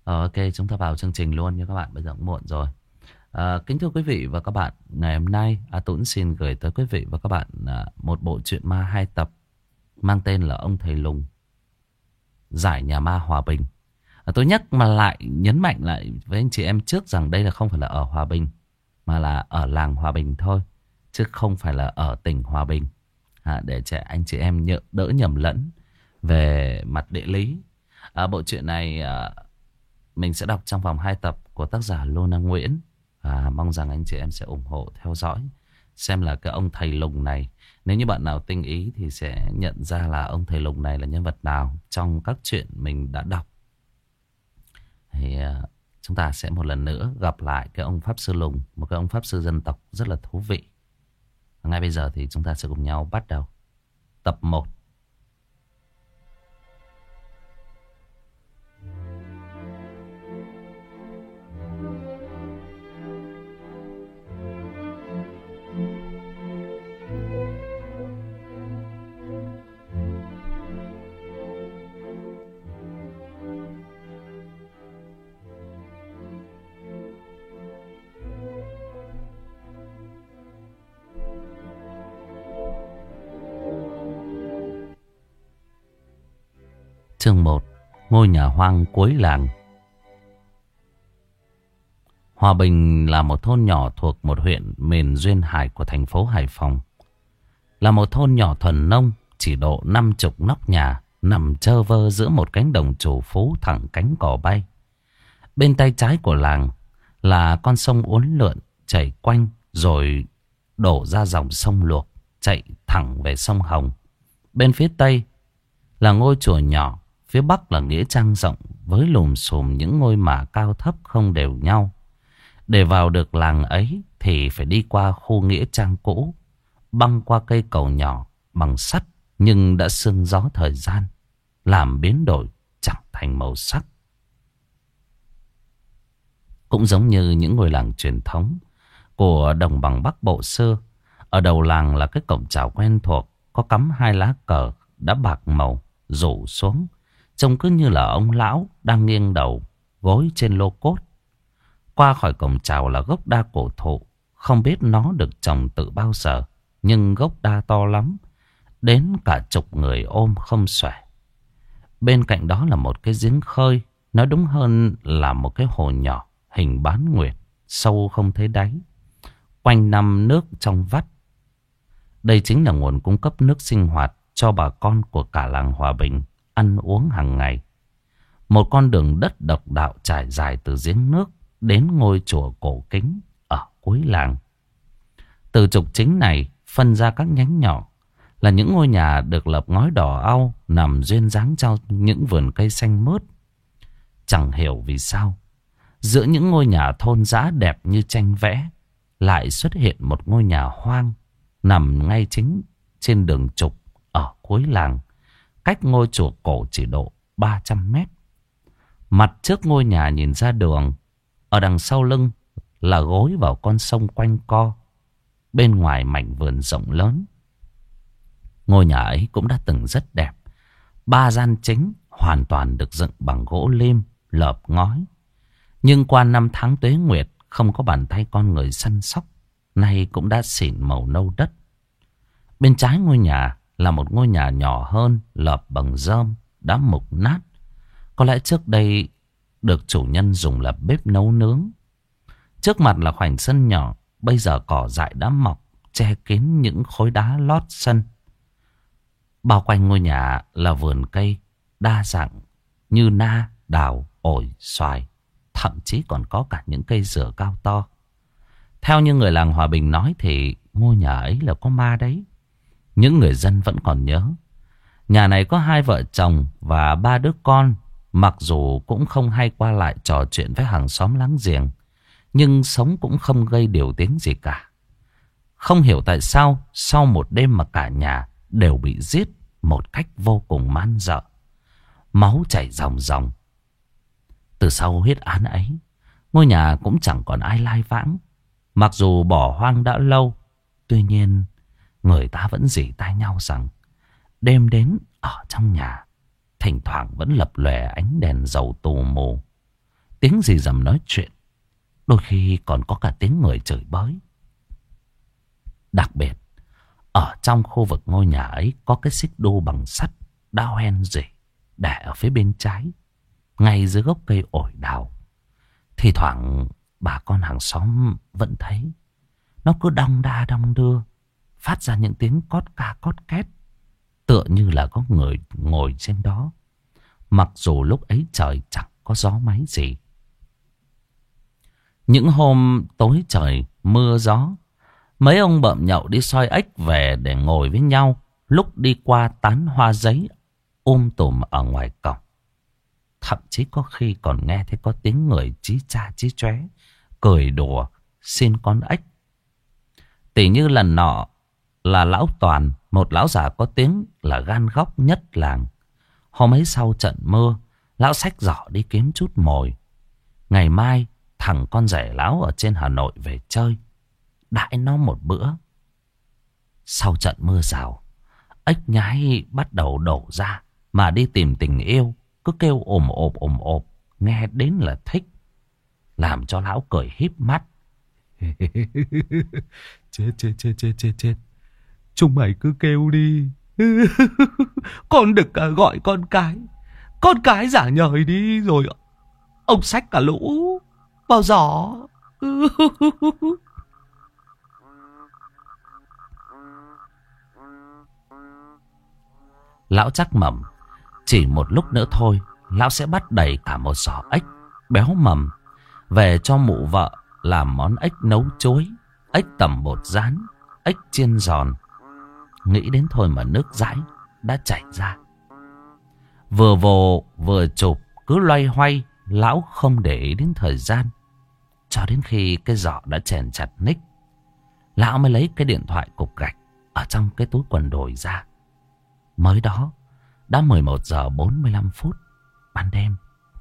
Ok, chúng ta vào chương trình luôn nha các bạn. Bây giờ cũng muộn rồi. Kính thưa quý vị và các bạn, ngày hôm nay Tuấn xin gửi tới quý vị và các bạn một bộ truyện ma 2 tập mang tên là Ông Thầy Lùng Giải Nhà Ma Hòa Bình. Tôi nhắc mà lại nhấn mạnh lại với anh chị em trước rằng đây là không phải là ở Hòa Bình, mà là ở làng Hòa Bình thôi, chứ không phải là ở tỉnh Hòa Bình. Để anh chị em đỡ nhầm lẫn về mặt địa lý. Bộ truyện này mình sẽ đọc trong vòng 2 tập của tác giả Luna Nguyễn. Và mong rằng anh chị em sẽ ủng hộ theo dõi. Xem là cái ông thầy lùng này, nếu như bạn nào tinh ý thì sẽ nhận ra là ông thầy lùng này là nhân vật nào trong các chuyện mình đã đọc. Thì chúng ta sẽ một lần nữa gặp lại cái ông Pháp Sư Lùng, một cái ông Pháp Sư dân tộc rất là thú vị. Ngay bây giờ thì chúng ta sẽ cùng nhau bắt đầu tập 1. Chương 1. Ngôi nhà hoang cuối làng. Hòa Bình là một thôn nhỏ thuộc một huyện miền duyên hải của thành phố Hải Phòng. Là một thôn nhỏ thuần nông, chỉ độ 50 nóc nhà, nằm trơ vơ giữa một cánh đồng trù phú thẳng cánh cỏ bay. Bên tay trái của làng là con sông uốn lượn chảy quanh rồi đổ ra dòng sông Luộc, chạy thẳng về sông Hồng. Bên phía tây là ngôi chùa nhỏ, phía bắc là nghĩa trang rộng với lùm xùm những ngôi mả cao thấp không đều nhau. Để vào được làng ấy thì phải đi qua khu nghĩa trang cũ, băng qua cây cầu nhỏ bằng sắt nhưng đã sương gió thời gian, làm biến đổi chẳng thành màu sắc. Cũng giống như những ngôi làng truyền thống của đồng bằng Bắc Bộ xưa, ở đầu làng là cái cổng chào quen thuộc, có cắm 2 lá cờ đã bạc màu rủ xuống, trông cứ như là ông lão đang nghiêng đầu gối trên lô cốt. Qua khỏi cổng chào là gốc đa cổ thụ, không biết nó được trồng từ bao giờ, nhưng gốc đa to lắm, đến cả chục người ôm không xuể. Bên cạnh đó là một cái giếng khơi, nói đúng hơn là một cái hồ nhỏ hình bán nguyệt, sâu không thấy đáy, quanh năm nước trong vắt. Đây chính là nguồn cung cấp nước sinh hoạt cho bà con của cả làng Hòa Bình ăn uống hàng ngày. Một con đường đất độc đạo trải dài từ giếng nước đến ngôi chùa cổ kính ở cuối làng. Từ trục chính này phân ra các nhánh nhỏ là những ngôi nhà được lợp ngói đỏ au, nằm duyên dáng trong những vườn cây xanh mướt. Chẳng hiểu vì sao giữa những ngôi nhà thôn dã đẹp như tranh vẽ lại xuất hiện một ngôi nhà hoang nằm ngay chính trên đường trục ở cuối làng, cách ngôi chùa cổ chỉ độ 300 mét. Mặt trước ngôi nhà nhìn ra đường, ở đằng sau lưng là gối vào con sông quanh co. Bên ngoài mảnh vườn rộng lớn. Ngôi nhà ấy cũng đã từng rất đẹp. 3 gian chính hoàn toàn được dựng bằng gỗ lim, lợp ngói. Nhưng qua 5 tháng tuế nguyệt, không có bàn tay con người săn sóc, nay cũng đã xỉn màu nâu đất. Bên trái ngôi nhà là một ngôi nhà nhỏ hơn, lợp bằng rơm, đã mục nát. Có lẽ trước đây được chủ nhân dùng làm bếp nấu nướng. Trước mặt là khoảnh sân nhỏ, bây giờ cỏ dại đã mọc, che kín những khối đá lót sân. Bao quanh ngôi nhà là vườn cây đa dạng như na, đào, ổi, xoài, thậm chí còn có cả những cây dừa cao to. Theo như người làng Hòa Bình nói thì ngôi nhà ấy là có ma đấy. Những người dân vẫn còn nhớ. Nhà này có 2 vợ chồng và 3 đứa con. Mặc dù cũng không hay qua lại trò chuyện với hàng xóm láng giềng, nhưng sống cũng không gây điều tiếng gì cả. Không hiểu tại sao sau một đêm mà cả nhà đều bị giết một cách vô cùng man rợ. Máu chảy ròng ròng. Từ sau huyết án ấy, ngôi nhà cũng chẳng còn ai lai vãng. Mặc dù bỏ hoang đã lâu, tuy nhiên người ta vẫn rỉ tai nhau rằng đêm đến ở trong nhà thỉnh thoảng vẫn lập lòe ánh đèn dầu tù mù. tiếng rì rầm nói chuyện. Đôi khi còn có cả tiếng người chửi bới. Đặc biệt, ở trong khu vực ngôi nhà ấy có cái xích đu bằng sắt đã hoen rỉ để ở phía bên trái, ngay dưới gốc cây ổi đào. Thì thoảng bà con hàng xóm vẫn thấy nó cứ đong đa đong đưa, phát ra những tiếng cót ca cót két, tựa như là có người ngồi trên đó. Mặc dù lúc ấy trời chẳng có gió máy gì. Những hôm tối trời mưa gió, mấy ông bợm nhậu đi soi ếch về để ngồi với nhau. Lúc đi qua tán hoa giấy tùm ở ngoài cổng. Thậm chí có khi còn nghe thấy có tiếng người chí cha chí chóe cười đùa xin con ếch. Tỉ như lần nọ là lão Toàn, một lão già có tiếng là gan góc nhất làng. Hôm ấy sau trận mưa, lão xách giỏ đi kiếm chút mồi. Ngày mai thằng con rể lão ở trên Hà Nội về chơi, đãi nó một bữa. Sau trận mưa rào, ếch nhái bắt đầu đổ ra mà đi tìm tình yêu, cứ kêu ồm ồm, nghe đến là thích, làm cho lão cười híp mắt. Chết. Chúng mày cứ kêu đi. Con đừng cả gọi con cái giả nhời đi rồi ông xách cả lũ vào giỏ. Lão chắc mẩm chỉ một lúc nữa thôi lão sẽ bắt đầy cả một giỏ ếch béo mầm về cho mụ vợ làm món ếch nấu chuối, ếch tẩm bột rán, ếch chiên giòn. Nghĩ đến thôi mà nước dãi đã chảy ra. Vừa vồ vừa chụp, cứ loay hoay, lão không để ý đến thời gian. Cho đến khi cái giỏ đã chèn chặt ních, lão mới lấy cái điện thoại cục gạch ở trong cái túi quần đùi ra. Mới đó đã 11 giờ 45 phút ban đêm.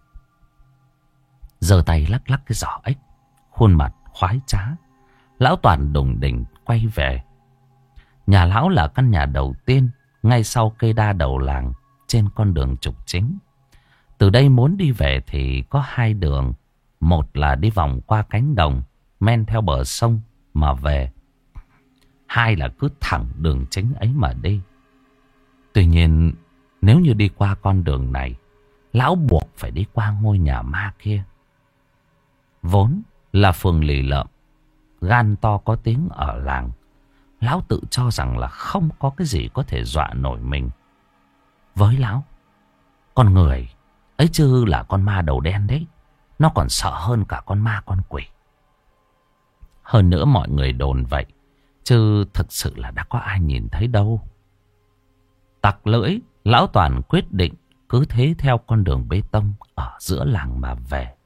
Giơ tay lắc lắc cái giỏ ếch, khuôn mặt khoái trá, lão Toàn đùng đỉnh quay về. Nhà lão là căn nhà đầu tiên ngay sau cây đa đầu làng trên con đường trục chính. Từ đây muốn đi về thì có hai đường. Một là đi vòng qua cánh đồng men theo bờ sông mà về. Hai là cứ thẳng đường chính ấy mà đi. Tuy nhiên nếu như đi qua con đường này, lão buộc phải đi qua ngôi nhà ma kia. Vốn là phường lì lợm, gan to có tiếng ở làng. Lão tự cho rằng là không có cái gì có thể dọa nổi mình. Với lão, con người ấy chứ là con ma đầu đen đấy, nó còn sợ hơn cả con ma con quỷ. Hơn nữa mọi người đồn vậy, chứ thực sự là đã có ai nhìn thấy đâu. Tặc lưỡi, lão Toàn quyết định cứ thế theo con đường bê tông ở giữa làng mà về.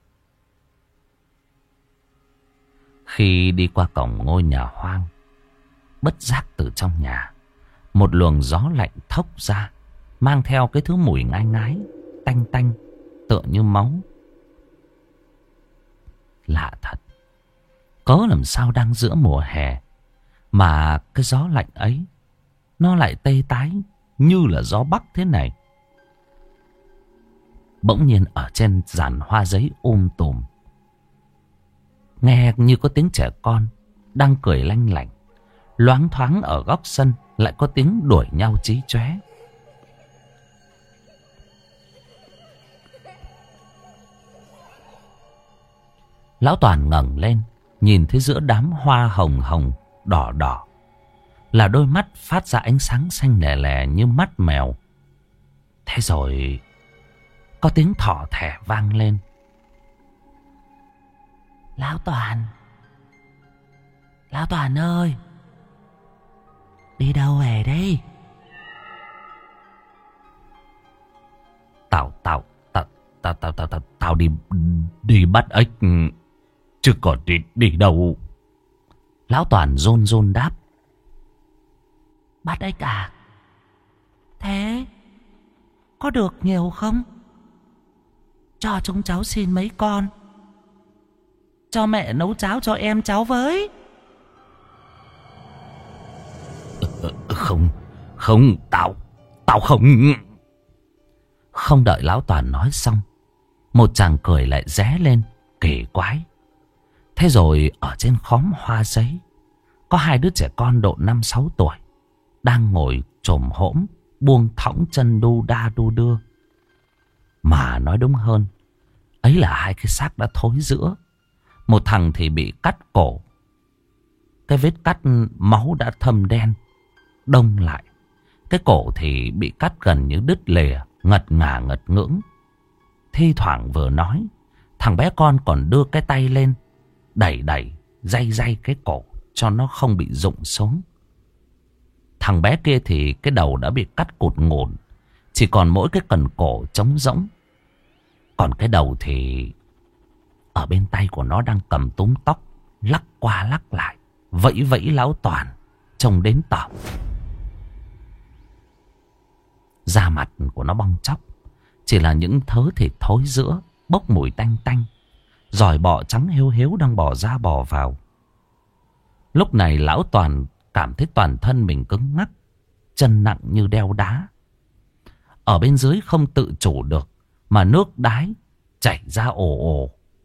Khi đi qua cổng ngôi nhà hoang, bất giác từ trong nhà một luồng gió lạnh thốc ra, mang theo cái thứ mùi ngai ngái, tanh tanh, tựa như máu. Lạ thật, cớ làm sao đang giữa mùa hè mà cái gió lạnh ấy nó lại tê tái như là gió bắc thế này. Bỗng nhiên ở trên giàn hoa giấy tùm, nghe như có tiếng trẻ con đang cười lanh lảnh. Loáng thoáng ở góc sân lại có tiếng đuổi nhau chí chóe. Lão Toàn ngẩng lên, nhìn thấy giữa đám hoa hồng hồng, đỏ đỏ là đôi mắt phát ra ánh sáng xanh lè lè như mắt mèo. Thế rồi có tiếng thỏ thẻ vang lên. Lão Toàn ơi, đi đâu về đây? Tao đi bắt ếch, chứ còn đi đâu. Lão Toàn run run đáp. Bắt ếch à? Thế có được nhiều không? Cho chúng cháu xin mấy con, cho mẹ nấu cháo cho em cháu với. Không, tao không. Không đợi lão Toàn nói xong, Một chàng cười lại ré lên, kỳ quái. Thế rồi ở trên khóm hoa giấy, có hai đứa trẻ con độ 5-6 tuổi đang ngồi chồm hổm, buông thõng chân đu đa đu đưa. Mà nói đúng hơn, ấy là hai cái xác đã thối rữa. Một thằng thì bị cắt cổ, cái vết cắt máu đã thâm đen, đông lại. Cái cổ thì bị cắt gần như đứt lìa, ngật ngà ngật ngưỡng. Thi thoảng vừa nói, thằng bé con còn đưa cái tay lên, đẩy đẩy, day day cái cổ cho nó không bị rụng xuống. Thằng bé kia thì cái đầu đã bị cắt cụt ngủn, chỉ còn mỗi cái cần cổ trống rỗng. Còn cái đầu thì ở bên tay của nó đang cầm túm tóc, lắc qua lắc lại, vẫy vẫy Lão Toàn, trông đến tởm. Da mặt của nó bong tróc, chỉ là những thớ thịt thối rữa, bốc mùi tanh tanh. Giỏi bọ trắng hiu hiu đang bò ra bò vào. Lúc này Lão Toàn cảm thấy toàn thân mình cứng ngắc, chân nặng như đeo đá. Ở bên dưới không tự chủ được mà nước đái chảy ra ồ ồ.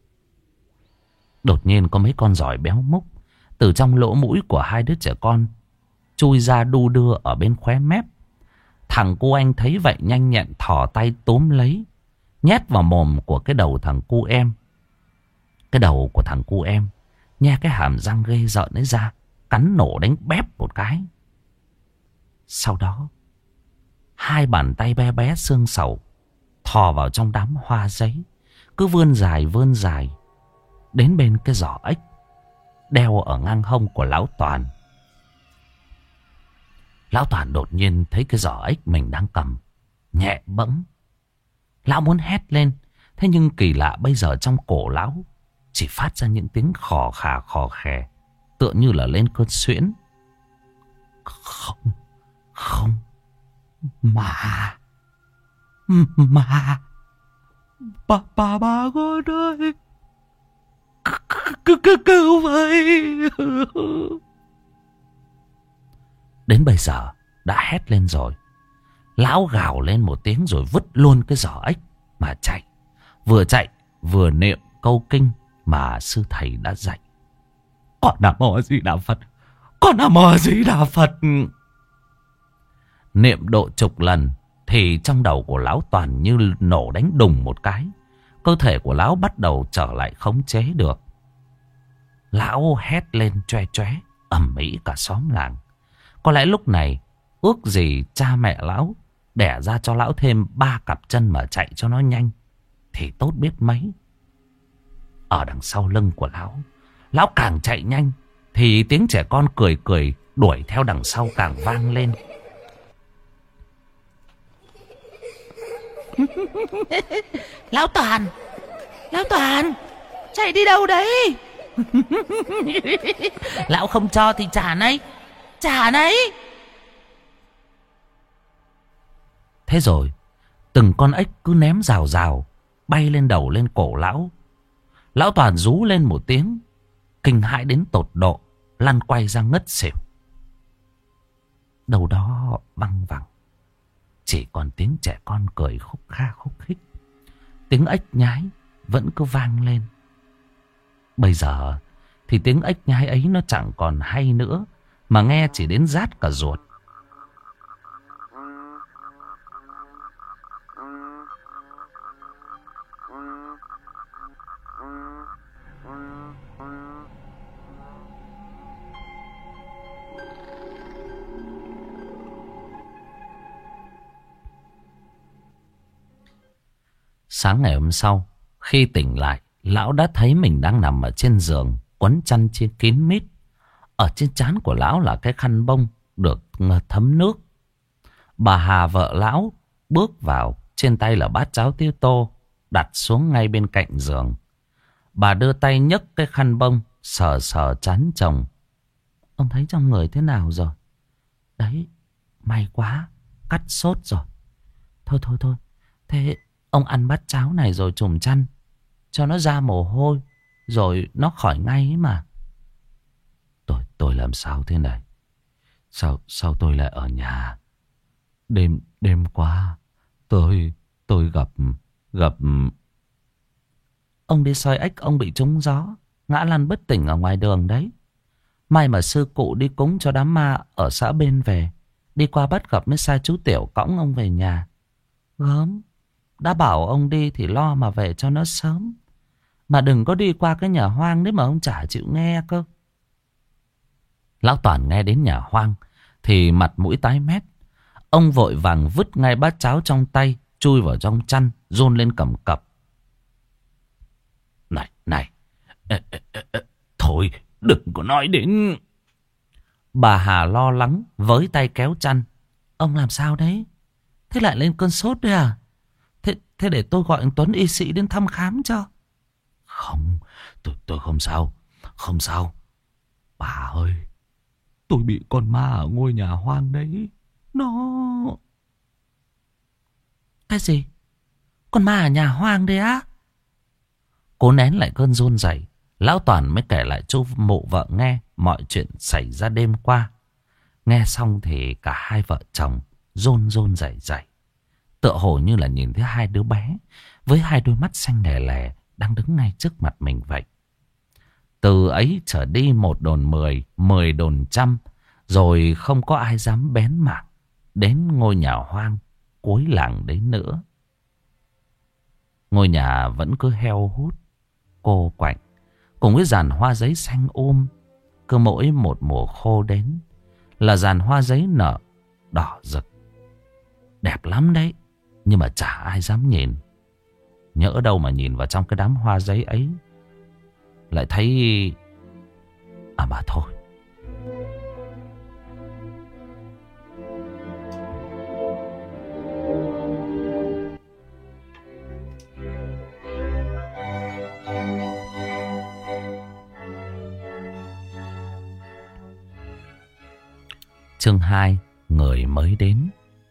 Đột nhiên có mấy con giỏi béo múc từ trong lỗ mũi của hai đứa trẻ con chui ra đu đưa ở bên khóe mép. Thằng cu anh thấy vậy nhanh nhẹn thò tay túm lấy, nhét vào mồm của cái đầu thằng cu em. Cái đầu của thằng cu em nhe cái hàm răng ghê rợn ấy ra, cắn nổ đánh bép một cái. Sau đó hai bàn tay bé bé xương sầu thò vào trong đám hoa giấy, cứ vươn dài đến bên cái giỏ ếch đeo ở ngang hông của Lão Toàn. Lão Toàn đột nhiên thấy cái giỏ ếch mình đang cầm nhẹ bẫng. Lão muốn hét lên, thế nhưng kỳ lạ bây giờ trong cổ lão chỉ phát ra những tiếng khò khà khò khè, tựa như là lên cơn suyễn. Không mà bà con ơi, cứu với. Đến bây giờ đã hét lên rồi. Lão gào lên một tiếng rồi vứt luôn cái giỏ ếch mà chạy. Vừa chạy vừa niệm câu kinh mà sư thầy đã dạy. Con Nam Mô Di Đà Phật, con Nam Mô Di Đà Phật. Niệm độ chục lần thì trong đầu của Lão Toàn như nổ đánh đùng một cái. Cơ thể của Lão bắt đầu trở lại khống chế được. Lão hét lên choe choé, ầm ĩ cả xóm làng. Có lẽ lúc này ước gì cha mẹ Lão đẻ ra cho Lão thêm 3 cặp chân mà chạy cho nó nhanh thì tốt biết mấy. Ở đằng sau lưng của Lão càng chạy nhanh thì tiếng trẻ con cười cười đuổi theo đằng sau càng vang lên. Lão Toàn, chạy đi đâu đấy? Lão không cho thì trả nấy. Thế rồi từng con ếch cứ ném rào rào bay lên đầu lên cổ Lão. Lão Toàn rú lên một tiếng, kinh hãi đến tột độ, lăn quay ra ngất xỉu. Đầu đó văng vẳng chỉ còn tiếng trẻ con cười khúc kha khúc khích. Tiếng ếch nhái vẫn cứ vang lên. Bây giờ thì tiếng ếch nhái ấy nó chẳng còn hay nữa, mà nghe chỉ đến rát cả ruột. Sáng ngày hôm sau, khi tỉnh lại, Lão đã thấy mình đang nằm ở trên giường, quấn chăn chia kín mít. Ở trên trán của Lão là cái khăn bông được thấm nước. Bà Hà vợ Lão bước vào, trên tay là bát cháo tía tô, đặt xuống ngay bên cạnh giường. Bà đưa tay nhấc cái khăn bông, sờ sờ trán chồng. Ông thấy trong người thế nào rồi? Đấy, may quá, cắt sốt rồi. Thôi, thế ông ăn bát cháo này rồi trùm chăn cho nó ra mồ hôi, rồi nó khỏi ngay ấy mà. Tôi làm sao thế này? Sao tôi lại ở nhà? Đêm qua tôi gặp Ông đi soi ếch ông bị trúng gió, ngã lăn bất tỉnh ở ngoài đường đấy. May mà sư cụ đi cúng cho đám ma ở xã bên về. Đi qua bắt gặp mới sai chú Tiểu cõng ông về nhà. Gớm, đã bảo ông đi thì lo mà về cho nó sớm. Mà đừng có đi qua cái nhà hoang đấy mà ông chả chịu nghe cơ. Lão Toàn nghe đến nhà hoang thì mặt mũi tái mét. Ông vội vàng vứt ngay bát cháo trong tay, chui vào trong chăn, run lên cầm cập. Này, thôi đừng có nói đến. Bà Hà lo lắng với tay kéo chăn. Ông làm sao đấy? Thế lại lên cơn sốt đấy à? Thế để tôi gọi anh Tuấn y sĩ đến thăm khám cho. Không, tôi không sao. Không sao. Bà ơi, tôi bị con ma ở ngôi nhà hoang đấy. Nó... Cái gì? Con ma ở nhà hoang đấy á? Cố nén lại cơn run rẩy, Lão Toàn mới kể lại cho mụ vợ nghe mọi chuyện xảy ra đêm qua. Nghe xong thì cả hai vợ chồng run run rẩy rẩy, tựa hồ như là nhìn thấy hai đứa bé với hai đôi mắt xanh lè lè đang đứng ngay trước mặt mình vậy. Từ ấy trở đi 1 đồn 10, 10 đồn 100, rồi không có ai dám bén mảng đến ngôi nhà hoang cuối làng đấy nữa. Ngôi nhà vẫn cứ heo hút, cô quạnh, cùng với dàn hoa giấy xanh cứ mỗi một mùa khô đến là dàn hoa giấy nở đỏ rực. Đẹp lắm đấy, nhưng mà chả ai dám nhìn. Nhỡ đâu mà nhìn vào trong cái đám hoa giấy ấy lại thấy... À mà thôi. Chương 2, người mới đến.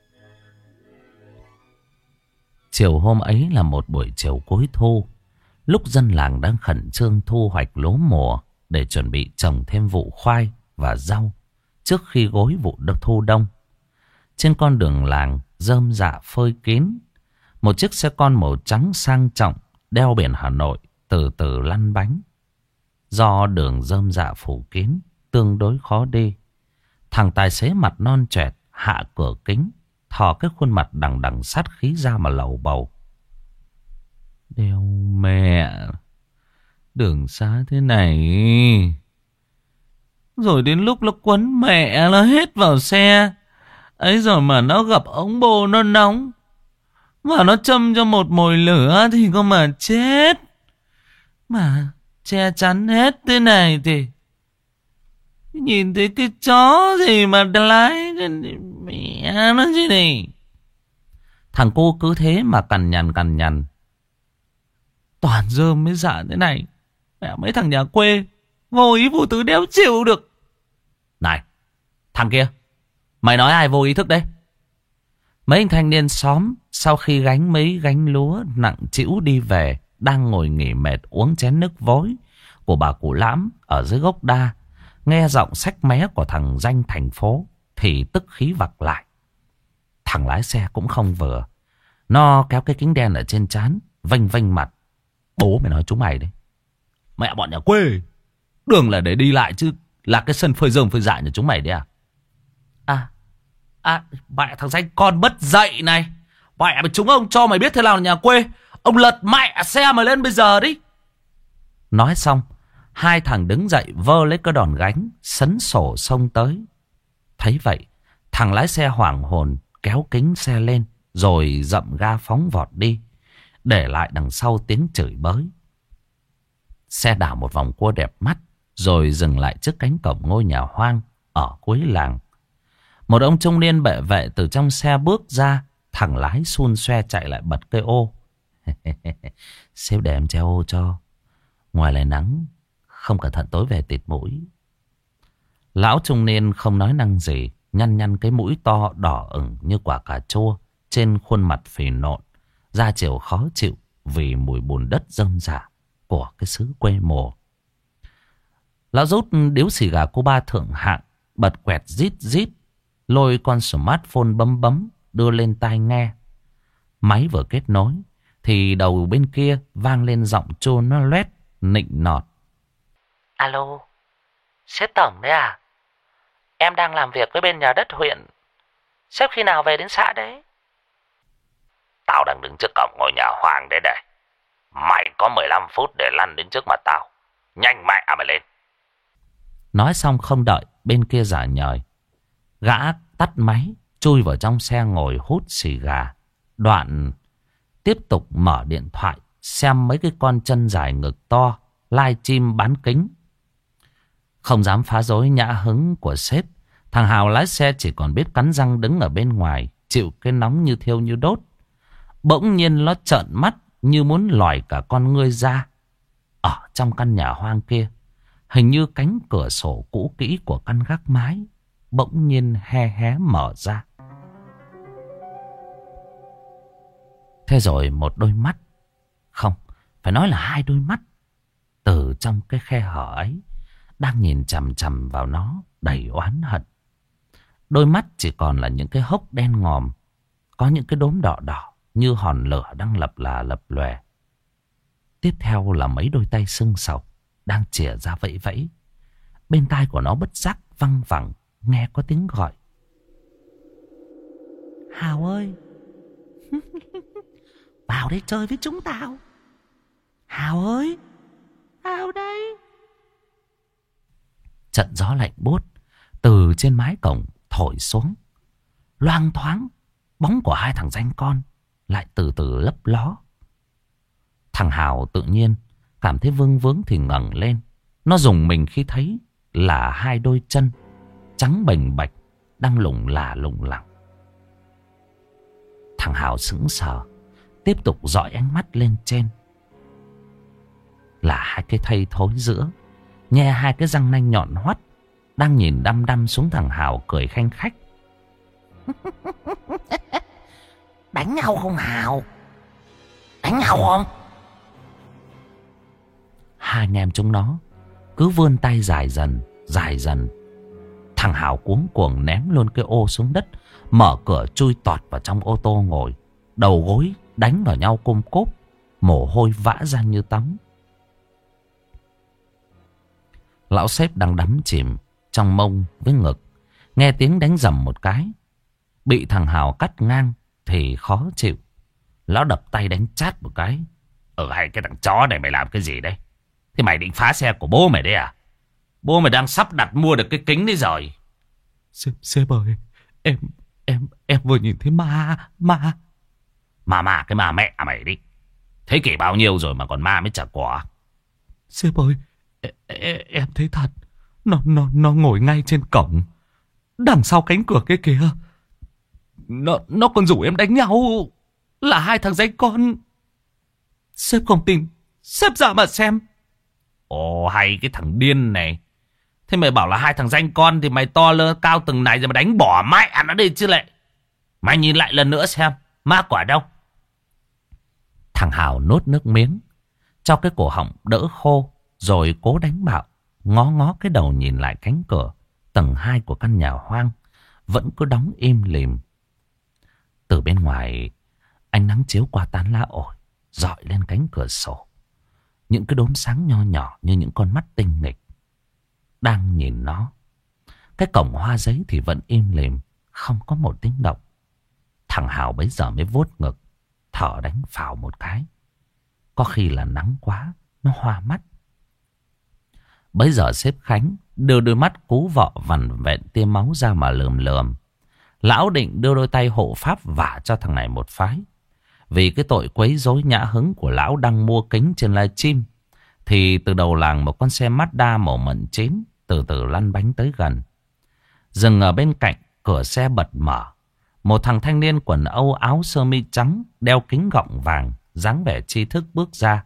Chiều hôm ấy là một buổi chiều cuối thu, lúc dân làng đang khẩn trương thu hoạch lúa mùa để chuẩn bị trồng thêm vụ khoai và rau trước khi gối vụ thu đông. Trên con đường làng rơm rạ phơi kín, một chiếc xe con màu trắng sang trọng đeo biển Hà Nội từ từ lăn bánh. Do đường rơm rạ phủ kín tương đối khó đi, thằng tài xế mặt non choẹt hạ cửa kính, thò cái khuôn mặt đằng đằng sát khí ra mà lầu bầu. Đeo mẹ, đường xa thế này, rồi đến lúc nó quấn mẹ nó hết vào xe ấy, rồi mà nó gặp ống bô nó nóng và nó châm cho một mồi lửa thì có mà chết. Mà che chắn hết thế này thì nhìn thấy cái chó gì mà lái mẹ nó gì này. Thằng cô cứ thế mà cằn nhằn. Toàn rơm mới dạ thế này, mẹ mấy thằng nhà quê vô ý vô tứ đéo chịu được. Này thằng kia, mày nói ai vô ý thức đấy? Mấy anh thanh niên xóm sau khi gánh mấy gánh lúa nặng trĩu đi về, đang ngồi nghỉ mệt uống chén nước vối của bà cụ Lãm ở dưới gốc đa, nghe giọng xách mé của thằng danh thành phố thì tức khí vặc lại. Thằng lái xe cũng không vừa, nó kéo cái kính đen ở trên trán, vênh vênh mặt. Bố mày nói chúng mày đấy, mẹ bọn nhà quê, đường là để đi lại chứ là cái sân phơi rơm phơi dại nhà chúng mày đấy à? Mẹ thằng danh con bất dậy này, mẹ mày chúng ông cho mày biết thế nào là nhà quê, ông lật mẹ xe mày lên bây giờ đi. Nói xong, hai thằng đứng dậy vơ lấy cái đòn gánh, sấn sổ xông tới. Thấy vậy, thằng lái xe hoảng hồn kéo kính xe lên rồi dậm ga phóng vọt đi, để lại đằng sau tiếng chửi bới. Xe đảo một vòng cua đẹp mắt rồi dừng lại trước cánh cổng ngôi nhà hoang ở cuối làng. Một ông trung niên bệ vệ từ trong xe bước ra. Thằng lái xun xoe chạy lại bật cây ô. Sếp để em treo ô cho, ngoài lại nắng, không cẩn thận tối về tịt mũi. Lão trung niên không nói năng gì, nhăn cái mũi to đỏ ửng như quả cà chua trên khuôn mặt phì nộn, da chiều khó chịu vì mùi bùn đất rơm rạ của cái xứ quê mùa. Lão rút điếu xì gà Cuba thượng hạng, bật quẹt rít, lôi con smartphone bấm đưa lên tai nghe. Máy vừa kết nối thì đầu bên kia vang lên giọng chô nó loét nịnh nọt. Alo, sếp tổng đấy à? Em đang làm việc với bên nhà đất huyện. Sếp khi nào về đến xã đấy? Tao đang đứng trước cổng ngôi nhà hoang đấy đây. Mày có 15 phút để lăn đến trước mặt tao. Nhanh mẹ mày lên. Nói xong không đợi bên kia giả nhời, gã tắt máy, chui vào trong xe ngồi hút xì gà. Đoạn tiếp tục mở điện thoại xem mấy cái con chân dài ngực to live stream bán kính. Không dám phá rối nhã hứng của sếp, thằng Hào lái xe chỉ còn biết cắn răng đứng ở bên ngoài, chịu cái nóng như thiêu như đốt. Bỗng nhiên nó trợn mắt như muốn lòi cả con ngươi ra. Ở trong căn nhà hoang kia, hình như cánh cửa sổ cũ kỹ của căn gác mái bỗng nhiên hé hé mở ra. Thế rồi một đôi mắt, không, phải nói là hai đôi mắt, từ trong cái khe hở ấy đang nhìn chằm chằm vào nó đầy oán hận. Đôi mắt chỉ còn là những cái hốc đen ngòm, có những cái đốm đỏ đỏ như hòn lửa đang lập là lập lòe. Tiếp theo là mấy đôi tay sưng sầu đang chìa ra vẫy vẫy. Bên tai của nó bất giác văng vẳng nghe có tiếng gọi. Hào ơi, vào đây chơi với chúng tao. Hào ơi, Hào đây. Trận gió lạnh buốt từ trên mái cổng thổi xuống. Loang thoáng bóng của hai thằng danh con lại từ từ lấp ló. Thằng Hào tự nhiên cảm thấy vương vướng thì ngẩng lên. Nó rùng mình khi thấy là hai đôi chân trắng bềnh bạch đang lủng là lủng lẳng. Thằng Hào sững sờ, tiếp tục dõi ánh mắt lên trên. Là hai cái thây thối giữa, nhe hai cái răng nanh nhọn hoắt, đang nhìn đăm đăm xuống thằng Hào cười khanh khách. Đánh nhau không Hào? Đánh nhau không? Hai anh em chúng nó cứ vươn tay dài dần, dài dần. Thằng Hào cuống cuồng ném luôn cái ô xuống đất, mở cửa chui tọt vào trong ô tô ngồi, đầu gối đánh vào nhau côm cốp, mồ hôi vã ra như tắm. Lão sếp đang đắm chìm trong mông với ngực, nghe tiếng đánh rầm một cái, bị thằng Hào cắt ngang thì khó chịu. Lão đập tay đánh chát một cái. Hay cái thằng chó này mày làm cái gì đấy? Thế mày định phá xe của bố mày đấy à? Bố mày đang sắp đặt mua được cái kính đấy rồi. Sếp ơi, em vừa nhìn thấy ma. Ma cái ma mẹ mày đi. Thế kỷ bao nhiêu rồi mà còn ma mới trả quả. Sếp ơi, em thấy thật. Nó ngồi ngay trên cổng, đằng sau cánh cửa kia kìa. Nó còn rủ em đánh nhau. Là hai thằng danh con. Sếp không tin, sếp ra mà xem. Ồ, hay cái thằng điên này. Thế mày bảo là hai thằng danh con thì mày to lơ cao từng này rồi mà đánh bỏ mẹ nó đi chứ lệ. Mày nhìn lại lần nữa xem, ma quả đâu. Thằng Hào nuốt nước miếng, cho cái cổ họng đỡ khô, rồi cố đánh bạo, ngó ngó cái đầu nhìn lại cánh cửa tầng 2 của căn nhà hoang vẫn cứ đóng im lìm. Từ bên ngoài, ánh nắng chiếu qua tán lá ổi, rọi lên cánh cửa sổ. Những cái đốm sáng nho nhỏ như những con mắt tinh nghịch đang nhìn nó. Cái cổng hoa giấy thì vẫn im lìm, không có một tiếng động. Thằng Hào bấy giờ mới vuốt ngực, thở đánh phào một cái. Có khi là nắng quá, nó hoa mắt. Bấy giờ sếp Khánh đưa đôi mắt cú vọ vằn vẹn tia máu ra mà lườm lườm. Lão định đưa đôi tay hộ pháp vả cho thằng này một phái. Vì cái tội quấy rối nhã hứng của lão đang mua kính trên livestream, thì từ đầu làng một con xe Mazda màu mận chín từ từ lăn bánh tới gần. Dừng ở bên cạnh, cửa xe bật mở. Một thằng thanh niên quần âu áo sơ mi trắng, đeo kính gọng vàng, dáng vẻ tri thức bước ra.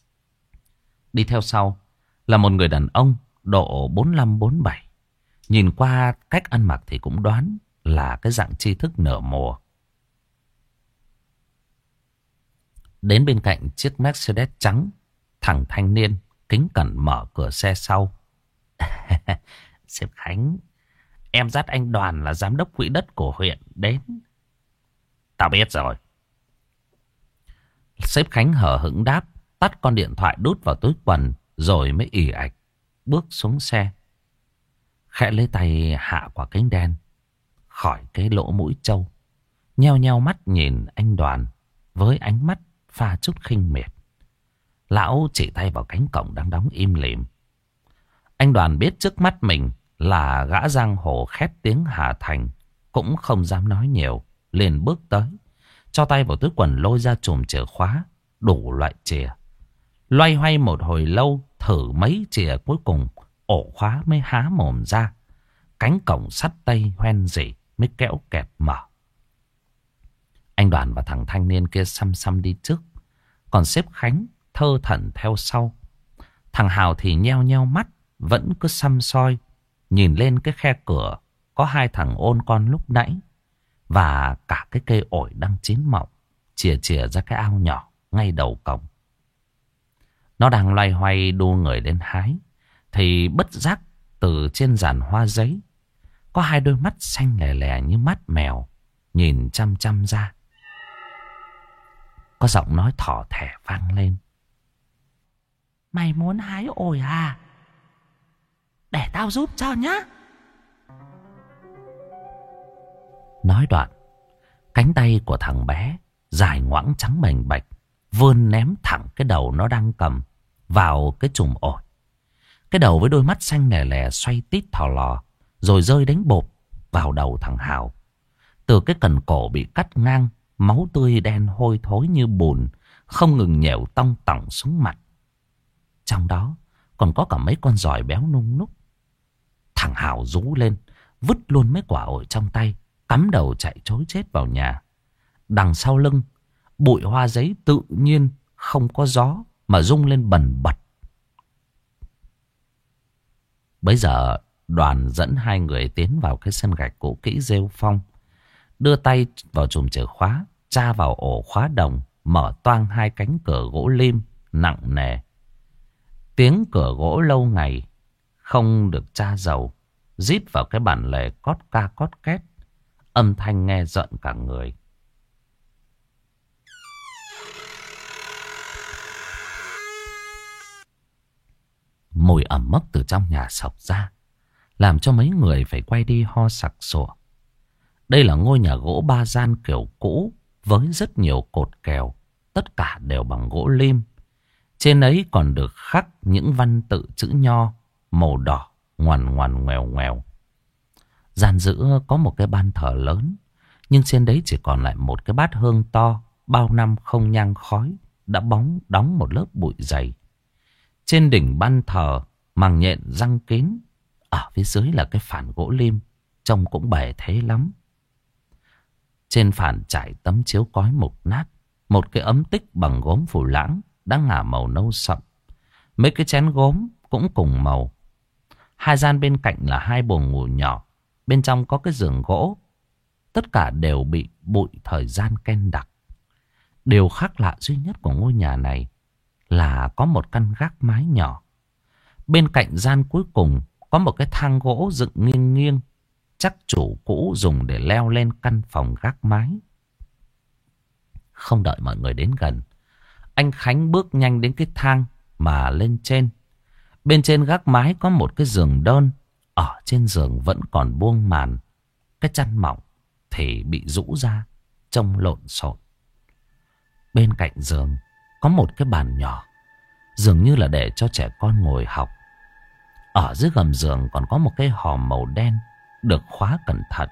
Đi theo sau là một người đàn ông độ 45-47. Nhìn qua cách ăn mặc thì cũng đoán là cái dạng tri thức nửa mùa. Đến bên cạnh chiếc Mercedes trắng, thằng thanh niên kính cẩn mở cửa xe sau. Sếp Khánh, em dắt anh Đoàn là giám đốc quỹ đất của huyện đến. Tao biết rồi. Sếp Khánh hờ hững đáp, tắt con điện thoại đút vào túi quần, rồi mới ì ạch bước xuống xe. Khẽ lấy tay hạ quả kính đen khỏi cái lỗ mũi trâu, nheo nheo mắt nhìn anh Đoàn với ánh mắt pha chút khinh miệt. Lão chỉ tay vào cánh cổng đang đóng im lìm. Anh Đoàn biết trước mắt mình là gã giang hồ khét tiếng Hà Thành, cũng không dám nói nhiều, liền bước tới, cho tay vào túi quần lôi ra chùm chìa khóa, đủ loại chìa. Loay hoay một hồi lâu, thử mấy chìa cuối cùng, ổ khóa mới há mồm ra. Cánh cổng sắt tây hoen rỉ mới kéo kẹt mở. Anh Đoàn và thằng thanh niên kia xăm xăm đi trước, còn sếp Khánh thơ thẩn theo sau. Thằng Hào thì nheo nheo mắt, vẫn cứ xăm soi, nhìn lên cái khe cửa có hai thằng ôn con lúc nãy, và cả cái cây ổi đang chín mọng, chìa chìa ra cái ao nhỏ ngay đầu cổng. Nó đang loay hoay đu người lên hái, thì bất giác từ trên giàn hoa giấy có hai đôi mắt xanh lè lè như mắt mèo nhìn chăm chăm ra. Có giọng nói thỏ thẻ vang lên. Mày muốn hái ổi à? Để tao giúp cho nhá. Nói đoạn, cánh tay của thằng bé dài ngoãng trắng bềnh bạch vươn ném thẳng cái đầu nó đang cầm vào cái chùm ổi. Cái đầu với đôi mắt xanh lè lè xoay tít thò lò, rồi rơi đánh bộp vào đầu thằng Hào. Từ cái cần cổ bị cắt ngang, máu tươi đen hôi thối như bùn không ngừng nhèo tong tỏng xuống mặt. Trong đó còn có cả mấy con giòi béo nung núc. Thằng Hào rú lên, vứt luôn mấy quả ổi trong tay, cắm đầu chạy trối chết vào nhà. Đằng sau lưng, bụi hoa giấy tự nhiên không có gió mà rung lên bần bật. Bấy giờ Đoàn dẫn hai người tiến vào cái sân gạch cũ kỹ rêu phong, đưa tay vào chùm chìa khóa, tra vào ổ khóa đồng, mở toang hai cánh cửa gỗ lim nặng nề. Tiếng cửa gỗ lâu ngày không được tra dầu rít vào cái bản lề cót ca cót két, âm thanh nghe rợn cả người. Mùi ẩm mốc từ trong nhà xộc ra, làm cho mấy người phải quay đi ho sặc sụa. Đây là ngôi nhà gỗ ba gian kiểu cũ với rất nhiều cột kèo, tất cả đều bằng gỗ lim. Trên ấy còn được khắc những văn tự chữ nho màu đỏ ngoằn ngoằn ngoèo ngoèo. Gian giữa có một cái ban thờ lớn, nhưng trên đấy chỉ còn lại một cái bát hương to, bao năm không nhang khói, đã đóng một lớp bụi dày. Trên đỉnh ban thờ màng nhện răng kín, ở phía dưới là cái phản gỗ lim, trông cũng bề thế lắm. Trên phản trải tấm chiếu cói mục nát, một cái ấm tích bằng gốm phủ lãng đã ngả màu nâu sậm. Mấy cái chén gốm cũng cùng màu. Hai gian bên cạnh là hai buồng ngủ nhỏ, bên trong có cái giường gỗ. Tất cả đều bị bụi thời gian ken đặc. Điều khác lạ duy nhất của ngôi nhà này là có một căn gác mái nhỏ. Bên cạnh gian cuối cùng có một cái thang gỗ dựng nghiêng nghiêng, chắc chủ cũ dùng để leo lên căn phòng gác mái. Không đợi mọi người đến gần, anh Khánh bước nhanh đến cái thang mà lên trên. Bên trên gác mái có một cái giường đơn. Ở trên giường vẫn còn buông màn. Cái chăn mỏng thì bị rũ ra, trông lộn xộn. Bên cạnh giường có một cái bàn nhỏ, dường như là để cho trẻ con ngồi học. Ở dưới gầm giường còn có một cái hòm màu đen được khóa cẩn thận.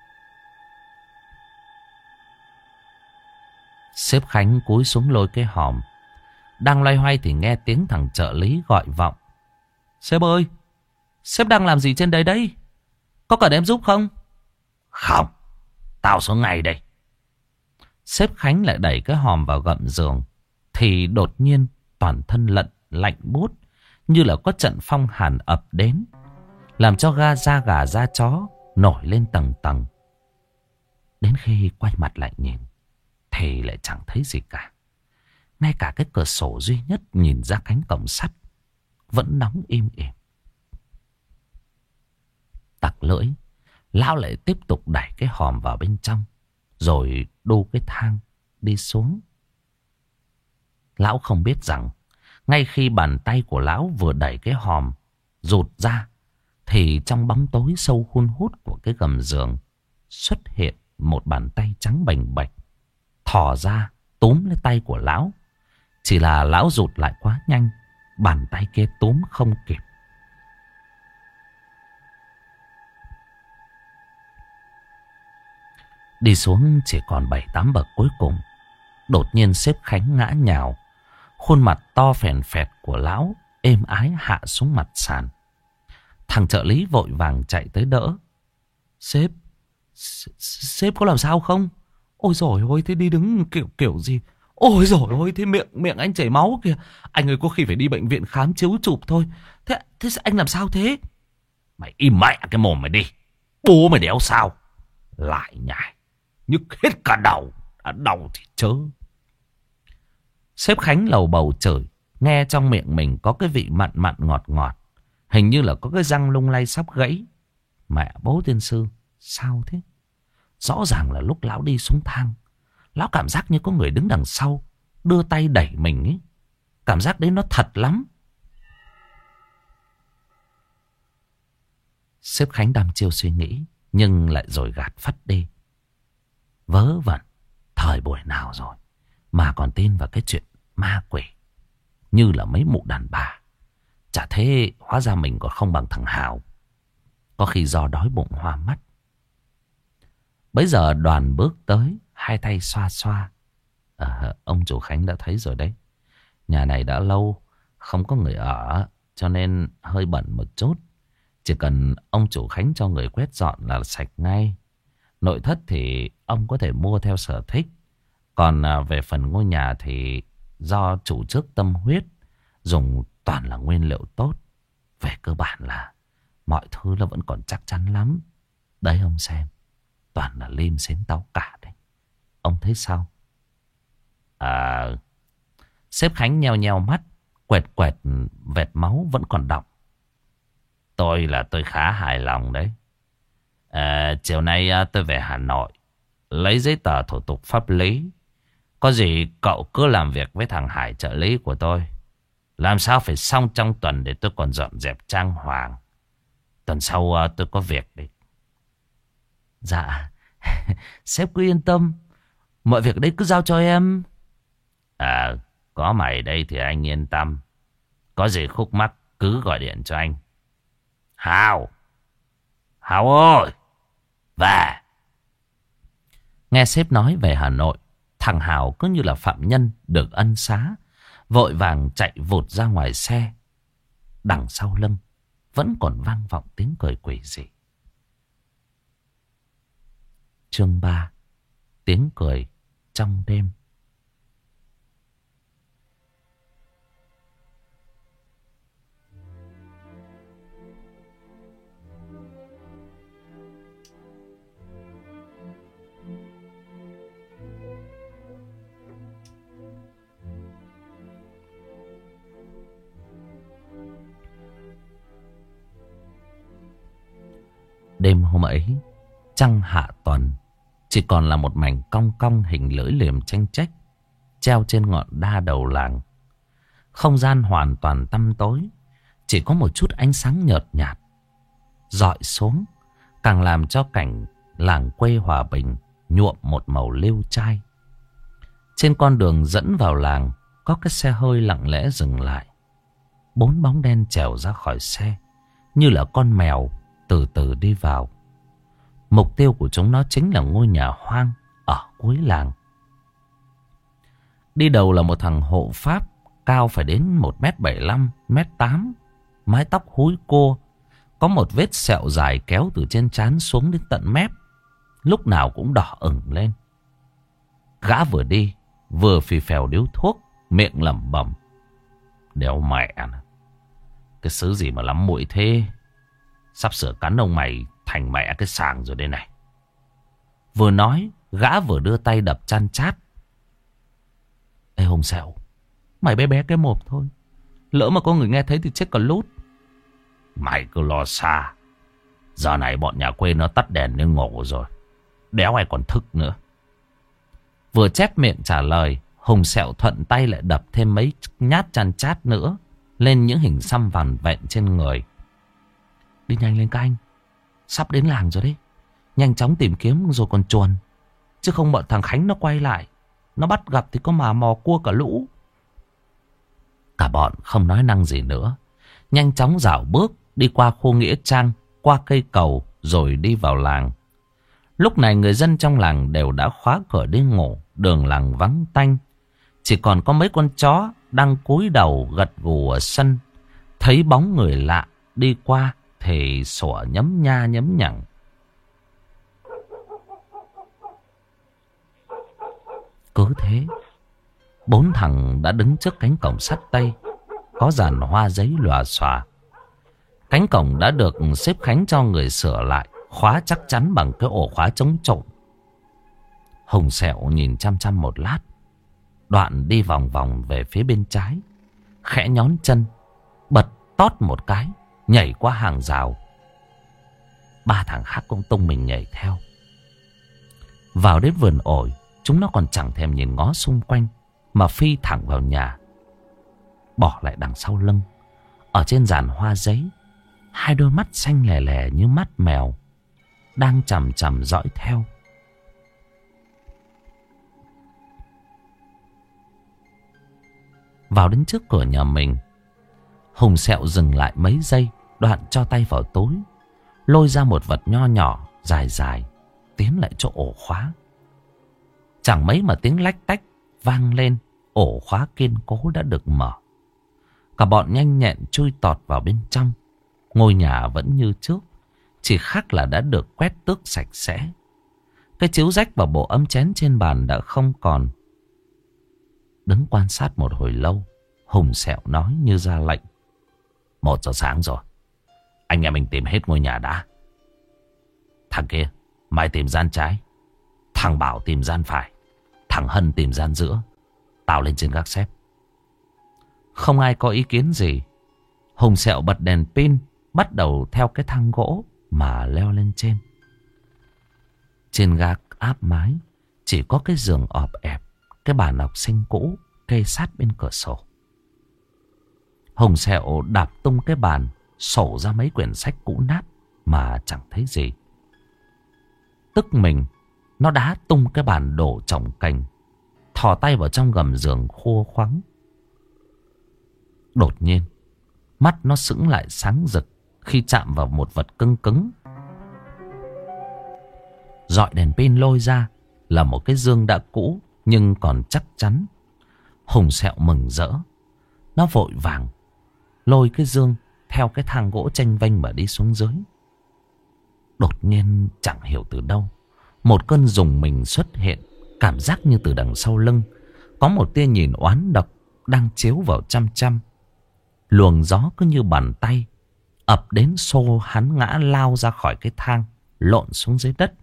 Sếp Khánh cúi xuống lôi cái hòm. Đang loay hoay thì nghe tiếng thằng trợ lý gọi vọng. Sếp ơi, sếp đang làm gì trên đấy đấy? Có cần em giúp không? Không, tao xuống ngay đây. Sếp Khánh lại đẩy cái hòm vào gầm giường, thì đột nhiên toàn thân lạnh buốt, như là có trận phong hàn ập đến, làm cho da gà da chó nổi lên tầng tầng. Đến khi quay mặt lại nhìn thì lại chẳng thấy gì cả. Ngay cả cái cửa sổ duy nhất nhìn ra cánh cổng sắt vẫn đóng im ỉm. Tặc lưỡi, lão lại tiếp tục đẩy cái hòm vào bên trong, rồi đu cái thang đi xuống. Lão không biết rằng ngay khi bàn tay của lão vừa đẩy cái hòm rụt ra thì trong bóng tối sâu hun hút của cái gầm giường xuất hiện một bàn tay trắng bềnh bạch thò ra túm lấy tay của lão. Chỉ là lão rụt lại quá nhanh, bàn tay kia túm không kịp. Đi xuống chỉ còn 7-8 bậc cuối cùng, đột nhiên sếp Khánh ngã nhào. Khuôn mặt to phèn phẹt của lão êm ái hạ xuống mặt sàn. Thằng trợ lý vội vàng chạy tới đỡ. Sếp có làm sao không? Ôi dồi ôi, thế đi đứng kiểu gì? Ôi dồi ôi, thế miệng anh chảy máu kìa. Anh ơi, có khi phải đi bệnh viện khám chiếu chụp thôi. Thế anh làm sao thế? Mày im mẹ cái mồm mày đi. Bố mày đéo sao. Lại nhảy. Nhức hết cả đầu. Đã đau thì chớ. Sếp Khánh lầu bầu chửi. Nghe trong miệng mình có cái vị mặn mặn ngọt ngọt. Hình như là có cái răng lung lay sắp gãy. Mẹ bố tiên sư, sao thế? Rõ ràng là lúc lão đi xuống thang, lão cảm giác như có người đứng đằng sau đưa tay đẩy mình ấy. Cảm giác đấy nó thật lắm. Sếp Khánh đăm chiêu suy nghĩ, nhưng lại rồi gạt phắt đi. Vớ vẩn, thời buổi nào rồi mà còn tin vào cái chuyện ma quỷ. Như là mấy mụ đàn bà. Chả thế hóa ra mình còn không bằng thằng Hào. Có khi do đói bụng hoa mắt. Bấy giờ Đoàn bước tới, hai tay xoa xoa. Ông chủ Khánh đã thấy rồi đấy. Nhà này đã lâu không có người ở, cho nên hơi bẩn một chút. Chỉ cần ông chủ Khánh cho người quét dọn là sạch ngay. Nội thất thì ông có thể mua theo sở thích. Còn về phần ngôi nhà thì do chủ trước tâm huyết, dùng toàn là nguyên liệu tốt. Về cơ bản là mọi thứ nó vẫn còn chắc chắn lắm. Đấy ông xem, toàn là lim xến táo cả đấy. Ông thấy sao? Sếp Khánh nheo nheo mắt, quẹt quẹt vệt máu vẫn còn đọng. Tôi khá hài lòng đấy. Chiều nay tôi về Hà Nội lấy giấy tờ thủ tục pháp lý. Có gì cậu cứ làm việc với thằng Hải trợ lý của tôi. Làm sao phải xong trong tuần để tôi còn dọn dẹp trang hoàng. Tuần sau tôi có việc đấy. Dạ, sếp cứ yên tâm. Mọi việc đấy cứ giao cho em. Có mày đây thì anh yên tâm. Có gì khúc mắc cứ gọi điện cho anh. Hào ơi, về. Nghe sếp nói về Hà Nội, thằng Hào cứ như là phạm nhân được ân xá, vội vàng chạy vụt ra ngoài xe. Đằng sau lưng vẫn còn vang vọng tiếng cười quỷ dị. Chương 3. Tiếng cười trong đêm. Đêm hôm ấy, trăng hạ tuần, chỉ còn là một mảnh cong cong hình lưỡi liềm chênh chách treo trên ngọn đa đầu làng. Không gian hoàn toàn tăm tối, chỉ có một chút ánh sáng nhợt nhạt dọi xuống, càng làm cho cảnh làng quê hòa bình nhuộm một màu liêu trai. Trên con đường dẫn vào làng có cái xe hơi lặng lẽ dừng lại. 4 bóng đen trèo ra khỏi xe, như là con mèo từ từ đi vào. Mục tiêu của chúng nó chính là ngôi nhà hoang ở cuối làng. Đi đầu là một thằng hộ pháp cao phải đến 1m75, 1m8, mái tóc húi cua, có một vết sẹo dài kéo từ trên trán xuống đến tận mép, lúc nào cũng đỏ ửng lên. Gã vừa đi vừa phì phèo điếu thuốc, miệng lẩm bẩm: đéo mẹ nè, cái xứ gì mà lắm muội thế, sắp sửa cắn ông mày thành mẹ cái sàng rồi đây này. Vừa nói, gã vừa đưa tay đập chan chát. Ê Hùng Sẹo, mày bé bé cái mồm thôi, lỡ mà có người nghe thấy thì chết còn lút. Mày cứ lo xa, giờ này bọn nhà quê nó tắt đèn nên ngủ rồi, đéo ai còn thức nữa. Vừa chép miệng trả lời, Hùng Sẹo thuận tay lại đập thêm mấy nhát chan chát nữa lên những hình xăm vằn vẹn trên người. Đi nhanh lên các anh, sắp đến làng rồi đấy. Nhanh chóng tìm kiếm rồi còn chuồn, chứ không bọn thằng Khánh nó quay lại, nó bắt gặp thì có mà mò cua cả lũ. Cả bọn không nói năng gì nữa, nhanh chóng dạo bước đi qua khu nghĩa trang, qua cây cầu rồi đi vào làng. Lúc này người dân trong làng đều đã khóa cửa đi ngủ, đường làng vắng tanh. Chỉ còn có mấy con chó đang cúi đầu gật gù ở sân. Thấy bóng người lạ đi qua thì sủa nhấm nha nhấm nhẳng. Cứ thế, 4 thằng đã đứng trước cánh cổng sắt tây, có dàn hoa giấy lòa xòa. Cánh cổng đã được xếp Khánh cho người sửa lại, khóa chắc chắn bằng cái ổ khóa chống trộm. Hùng Sẹo nhìn chăm chăm một lát, đoạn đi vòng vòng về phía bên trái, khẽ nhón chân, bật tót một cái, nhảy qua hàng rào. 3 thằng khác cũng tung mình nhảy theo. Vào đến vườn ổi, chúng nó còn chẳng thèm nhìn ngó xung quanh mà phi thẳng vào nhà. Bỏ lại đằng sau lưng, ở trên giàn hoa giấy, 2 đôi mắt xanh lè lè như mắt mèo đang chằm chằm dõi theo. Vào đến trước cửa nhà mình, Hùng Sẹo dừng lại mấy giây, đoạn cho tay vào túi, lôi ra một vật nho nhỏ dài dài, tiến lại chỗ ổ khóa. Chẳng mấy mà tiếng lách tách vang lên, ổ khóa kiên cố đã được mở. Cả bọn nhanh nhẹn chui tọt vào bên trong. Ngôi nhà vẫn như trước, chỉ khác là đã được quét tước sạch sẽ. Cái chiếu rách và bộ ấm chén trên bàn đã không còn. Đứng quan sát một hồi lâu, Hùng Sẹo nói như ra lệnh. 1 giờ sáng rồi, anh em mình tìm hết ngôi nhà đã. Thằng kia mày tìm gian trái, thằng Bảo tìm gian phải, thằng Hân tìm gian giữa. Tao lên trên gác xếp. Không ai có ý kiến gì. Hùng Sẹo bật đèn pin, bắt đầu theo cái thang gỗ mà leo lên trên. Trên gác áp mái chỉ có cái giường ọp ẹp, cái bàn học sinh cũ kê sát bên cửa sổ. Hùng Sẹo đạp tung cái bàn, sổ ra mấy quyển sách cũ nát mà chẳng thấy gì. Tức mình, nó đá tung cái bàn đổ chồng cành, thò tay vào trong gầm giường khô khoắng. Đột nhiên, mắt nó sững lại sáng rực khi chạm vào một vật cứng cứng. Dọi đèn pin lôi ra là một cái dương đã cũ nhưng còn chắc chắn. Hùng Sẹo mừng rỡ, nó vội vàng lôi cái dương theo cái thang gỗ chênh vênh mà đi xuống dưới. Đột nhiên chẳng hiểu từ đâu, một cơn rùng mình xuất hiện, cảm giác như từ đằng sau lưng có một tia nhìn oán độc đang chiếu vào chăm chăm. Luồng gió cứ như bàn tay ập đến xô hắn ngã lao ra khỏi cái thang, lộn xuống dưới đất.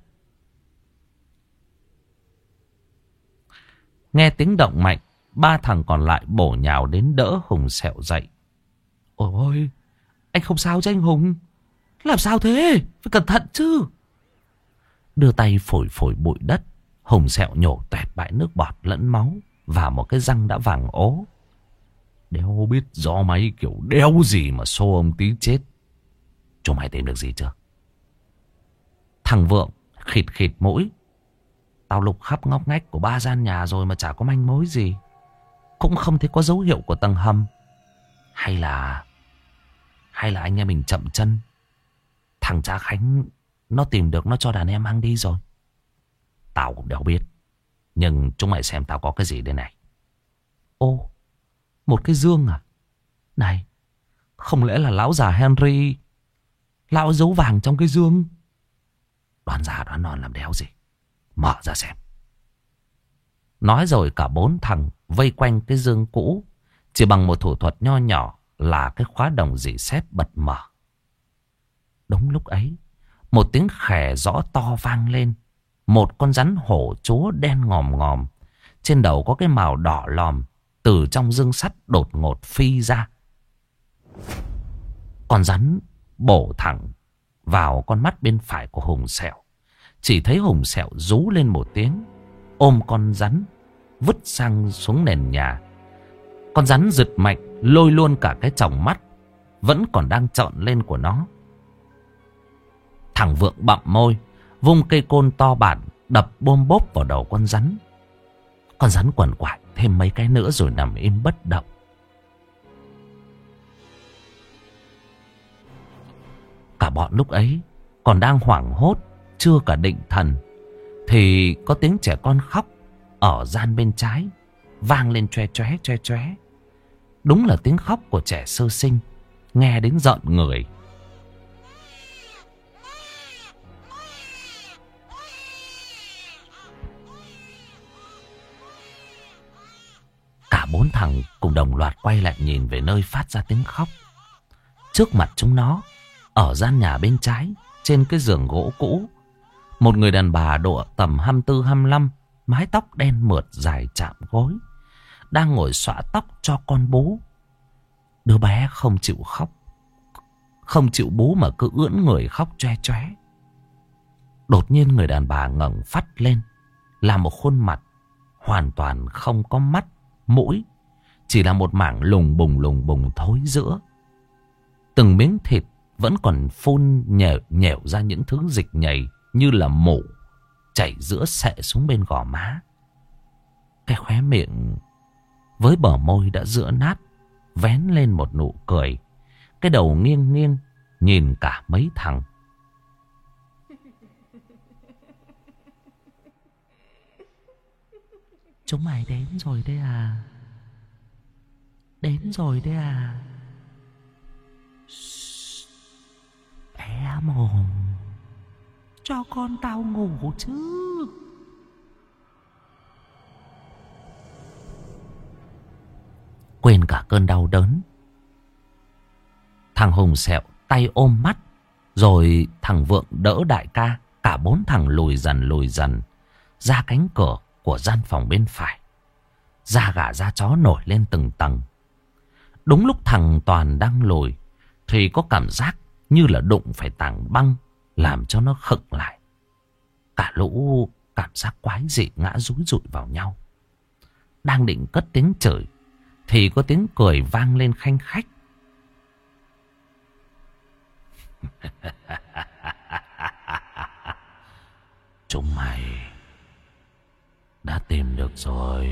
Nghe tiếng động mạnh, 3 thằng còn lại bổ nhào đến đỡ Hùng Sẹo dậy. Ôi ôi, anh không sao chứ anh Hùng? Làm sao thế? Phải cẩn thận chứ. Đưa tay phổi phổi bụi đất, Hùng Sẹo nhổ toẹt bãi nước bọt lẫn máu và một cái răng đã vàng ố. Đéo biết do máy kiểu đéo gì mà xô ông tí chết. Chúng mày tìm được gì chưa? Thằng Vượng khịt khịt mũi. Tao lục khắp ngóc ngách của 3 gian nhà rồi mà chả có manh mối gì. Cũng không thấy có dấu hiệu của tầng hầm. Hay là anh em mình chậm chân. Thằng cha Khánh nó tìm được, nó cho đàn em mang đi rồi. Tao cũng đéo biết. Nhưng chúng mày xem tao có cái gì đây này. Ô, một cái dương à? Này, không lẽ là lão già Henry, lão giấu vàng trong cái dương? Đoán già đoán non làm đéo gì. Mở ra xem. Nói rồi cả 4 thằng vây quanh cái dương cũ. Chỉ bằng một thủ thuật nho nhỏ là cái khóa đồng rỉ sét bật mở. Đúng lúc ấy, một tiếng khè rõ to vang lên. Một con rắn hổ chúa đen ngòm ngòm, trên đầu có cái mào đỏ lòm, từ trong dương sắt đột ngột phi ra. Con rắn bổ thẳng vào con mắt bên phải của Hùng Sẹo. Chỉ thấy Hùng Sẹo rú lên một tiếng, ôm con rắn vứt sang xuống nền nhà. Con rắn giật mạnh lôi luôn cả cái tròng mắt vẫn còn đang trợn lên của nó. Thằng Vượng bặm môi, vung cây côn to bản đập bôm bốp vào đầu con rắn. Con rắn quằn quại thêm mấy cái nữa rồi nằm im bất động. Cả bọn lúc ấy còn đang hoảng hốt, chưa cả định thần, thì có tiếng trẻ con khóc ở gian bên trái vang lên choe choé choe choé. Đúng là tiếng khóc của trẻ sơ sinh, nghe đến rợn người. Cả bốn thằng cùng đồng loạt quay lại nhìn về nơi phát ra tiếng khóc. Trước mặt chúng nó, ở gian nhà bên trái, trên cái giường gỗ cũ, một người đàn bà độ tầm 24-25, mái tóc đen mượt dài chạm gối, đang ngồi xõa tóc cho con bú. Đứa bé không chịu khóc, không chịu bú mà cứ ưỡn người khóc choe choé. Đột nhiên người đàn bà ngẩng phắt lên, là một khuôn mặt hoàn toàn không có mắt, mũi, chỉ là một mảng lùng bùng thối rữa. Từng miếng thịt vẫn còn phun nhẻo ra những thứ dịch nhầy như là mủ, chảy giữa xệ xuống bên gò má. Cái khóe miệng với bờ môi đã rữa nát vén lên một nụ cười. Cái đầu nghiêng nghiêng nhìn cả mấy thằng. Chúng mày đến rồi đấy à? Đến rồi đấy à? Bé mồm, cho con tao ngủ chứ. Quên cả cơn đau đớn, thằng Hùng Sẹo tay ôm mắt, rồi thằng Vượng đỡ đại ca. Cả bốn thằng lùi dần ra cánh cửa của gian phòng bên phải. Da gà da chó nổi lên từng tầng. Đúng lúc thằng Toàn đang lùi thì có cảm giác như là đụng phải tảng băng, làm cho nó khựng lại. Cả lũ cảm giác quái dị ngã rúi rụi vào nhau. Đang định cất tiếng chửi thì có tiếng cười vang lên khanh khách. Chúng mày đã tìm được rồi.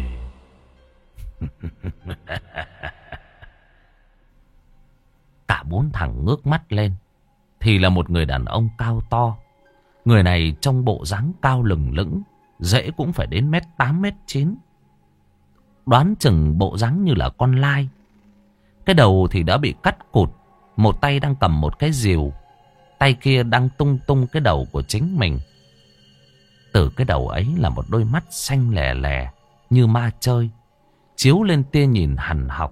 Cả bốn thằng ngước mắt lên thì là một người đàn ông cao to. Người này trong bộ dáng cao lừng lững, dễ cũng phải đến 1m8 1m9. Đoán chừng bộ dáng như là con lai. Cái đầu thì đã bị cắt cụt, một tay đang cầm một cái rìu, tay kia đang tung tung cái đầu của chính mình. Từ cái đầu ấy là một đôi mắt xanh lè lè như ma chơi, chiếu lên tia nhìn hằn học.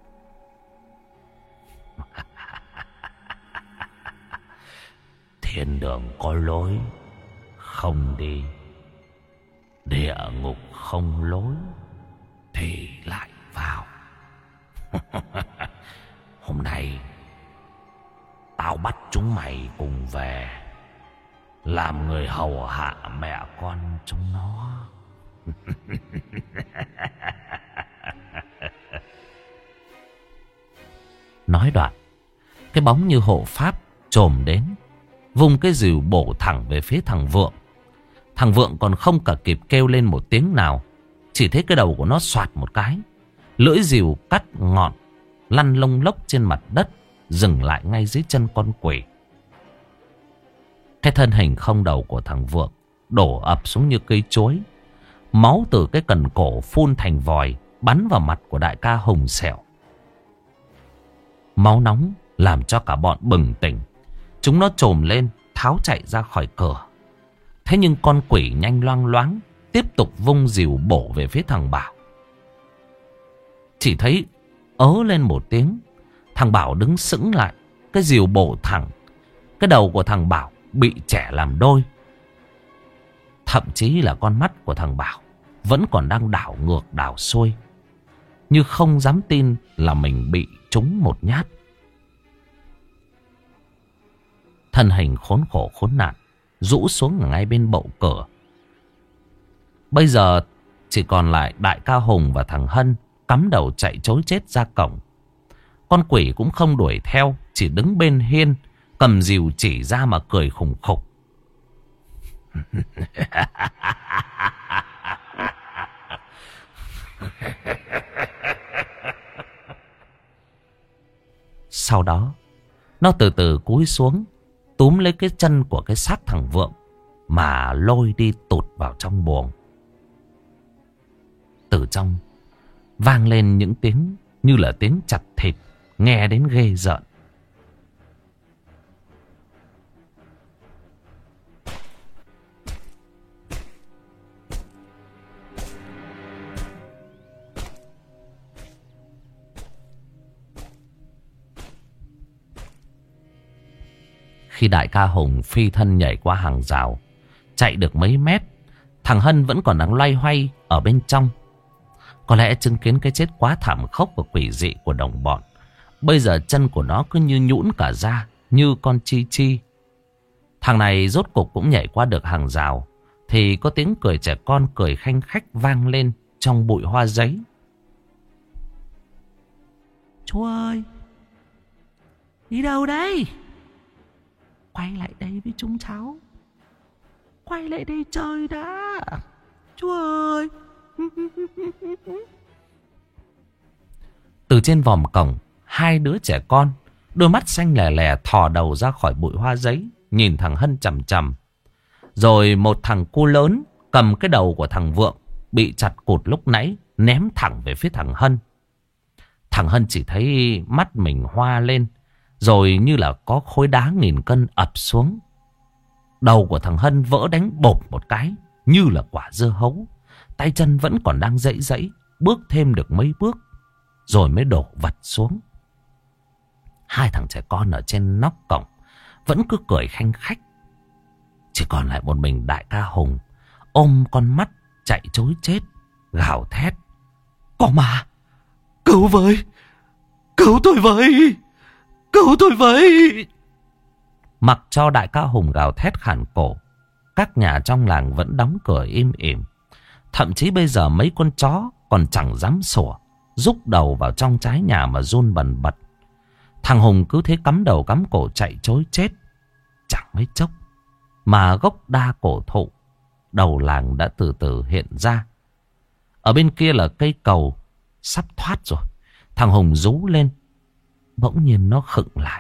Thiên đường có lối không đi, địa ngục không lối thì lại vào. Hôm nay tao bắt chúng mày cùng về làm người hầu hạ mẹ con chúng nó. Nói đoạn, cái bóng như hộ pháp chồm đến, vung cái rìu bổ thẳng về phía thằng Vượng. Thằng Vượng còn không cả kịp kêu lên một tiếng nào, chỉ thấy cái đầu của nó xoạt một cái, lưỡi rìu cắt ngọn lăn lông lốc trên mặt đất, dừng lại ngay dưới chân con quỷ. Cái thân hình không đầu của thằng Vượng đổ ập xuống như cây chuối. Máu từ cái cần cổ phun thành vòi bắn vào mặt của đại ca Hùng Sẹo. Máu nóng làm cho cả bọn bừng tỉnh. Chúng nó chồm lên tháo chạy ra khỏi cửa. Thế nhưng con quỷ nhanh loang loáng tiếp tục vung rìu bổ về phía thằng Bảo. Chỉ thấy ớ lên một tiếng, thằng Bảo đứng sững lại. Cái rìu bổ thẳng, cái đầu của thằng Bảo bị chẻ làm đôi. Thậm chí là con mắt của thằng Bảo vẫn còn đang đảo ngược đảo xuôi, như không dám tin là mình bị trúng một nhát. Thân hình khốn khổ khốn nạn rũ xuống ở ngay bên bậu cửa. Bây giờ chỉ còn lại Đại ca Hùng và thằng Hân cắm đầu chạy trối chết ra cổng. Con quỷ cũng không đuổi theo, chỉ đứng bên hiên, cầm rìu chỉ ra mà cười khùng khục. Sau đó, nó từ từ cúi xuống, túm lấy cái chân của cái xác thằng Vượng mà lôi đi tụt vào trong buồng. Từ trong vang lên những tiếng như là tiếng chặt thịt, nghe đến ghê rợn. Khi Đại ca Hùng phi thân nhảy qua hàng rào, chạy được mấy mét, thằng Hân vẫn còn đang loay hoay ở bên trong. Có lẽ chứng kiến cái chết quá thảm khốc và quỷ dị của đồng bọn, bây giờ chân của nó cứ như nhũn cả ra, như con chi chi. Thằng này rốt cục cũng nhảy qua được hàng rào, thì có tiếng cười trẻ con cười khanh khách vang lên trong bụi hoa giấy. Chú ơi, đi đâu đấy? Quay lại đây với chúng cháu. Quay lại đây chơi đã. Chú ơi. Từ trên vòm cổng, hai đứa trẻ con, đôi mắt xanh lè lè thò đầu ra khỏi bụi hoa giấy, nhìn thằng Hân chằm chằm. Rồi một thằng cu lớn cầm cái đầu của thằng Vượng bị chặt cụt lúc nãy, ném thẳng về phía thằng Hân. Thằng Hân chỉ thấy mắt mình hoa lên, rồi như là có khối đá 1000 cân ập xuống. Đầu của thằng Hân vỡ đánh bộp một cái, như là quả dưa hấu. Tay chân vẫn còn đang dãy dãy, bước thêm được mấy bước, rồi mới đổ vật xuống. Hai thằng trẻ con ở trên nóc cổng vẫn cứ cười khanh khách. Chỉ còn lại một mình Đại ca Hùng, ôm con mắt chạy trối chết, gào thét. Có ma! Cứu với! Cứu tôi với! Cứu tôi với! Mặc cho Đại ca Hùng gào thét khản cổ, các nhà trong làng vẫn đóng cửa im ỉm. Thậm chí bây giờ mấy con chó còn chẳng dám sủa, rúc đầu vào trong trái nhà mà run bần bật. Thằng Hùng cứ thế cắm đầu cắm cổ chạy trối chết. Chẳng mấy chốc mà gốc đa cổ thụ đầu làng đã từ từ hiện ra. Ở bên kia là cây cầu sắp thoát rồi. Thằng Hùng rú lên, bỗng nhiên nó khựng lại.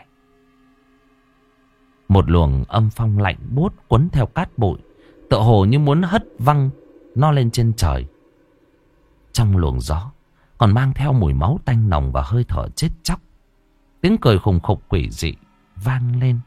Một luồng âm phong lạnh buốt cuốn theo cát bụi, tựa hồ như muốn hất văng nó lên trên trời. Trong luồng gió còn mang theo mùi máu tanh nồng và hơi thở chết chóc. Tiếng cười khùng khục quỷ dị vang lên.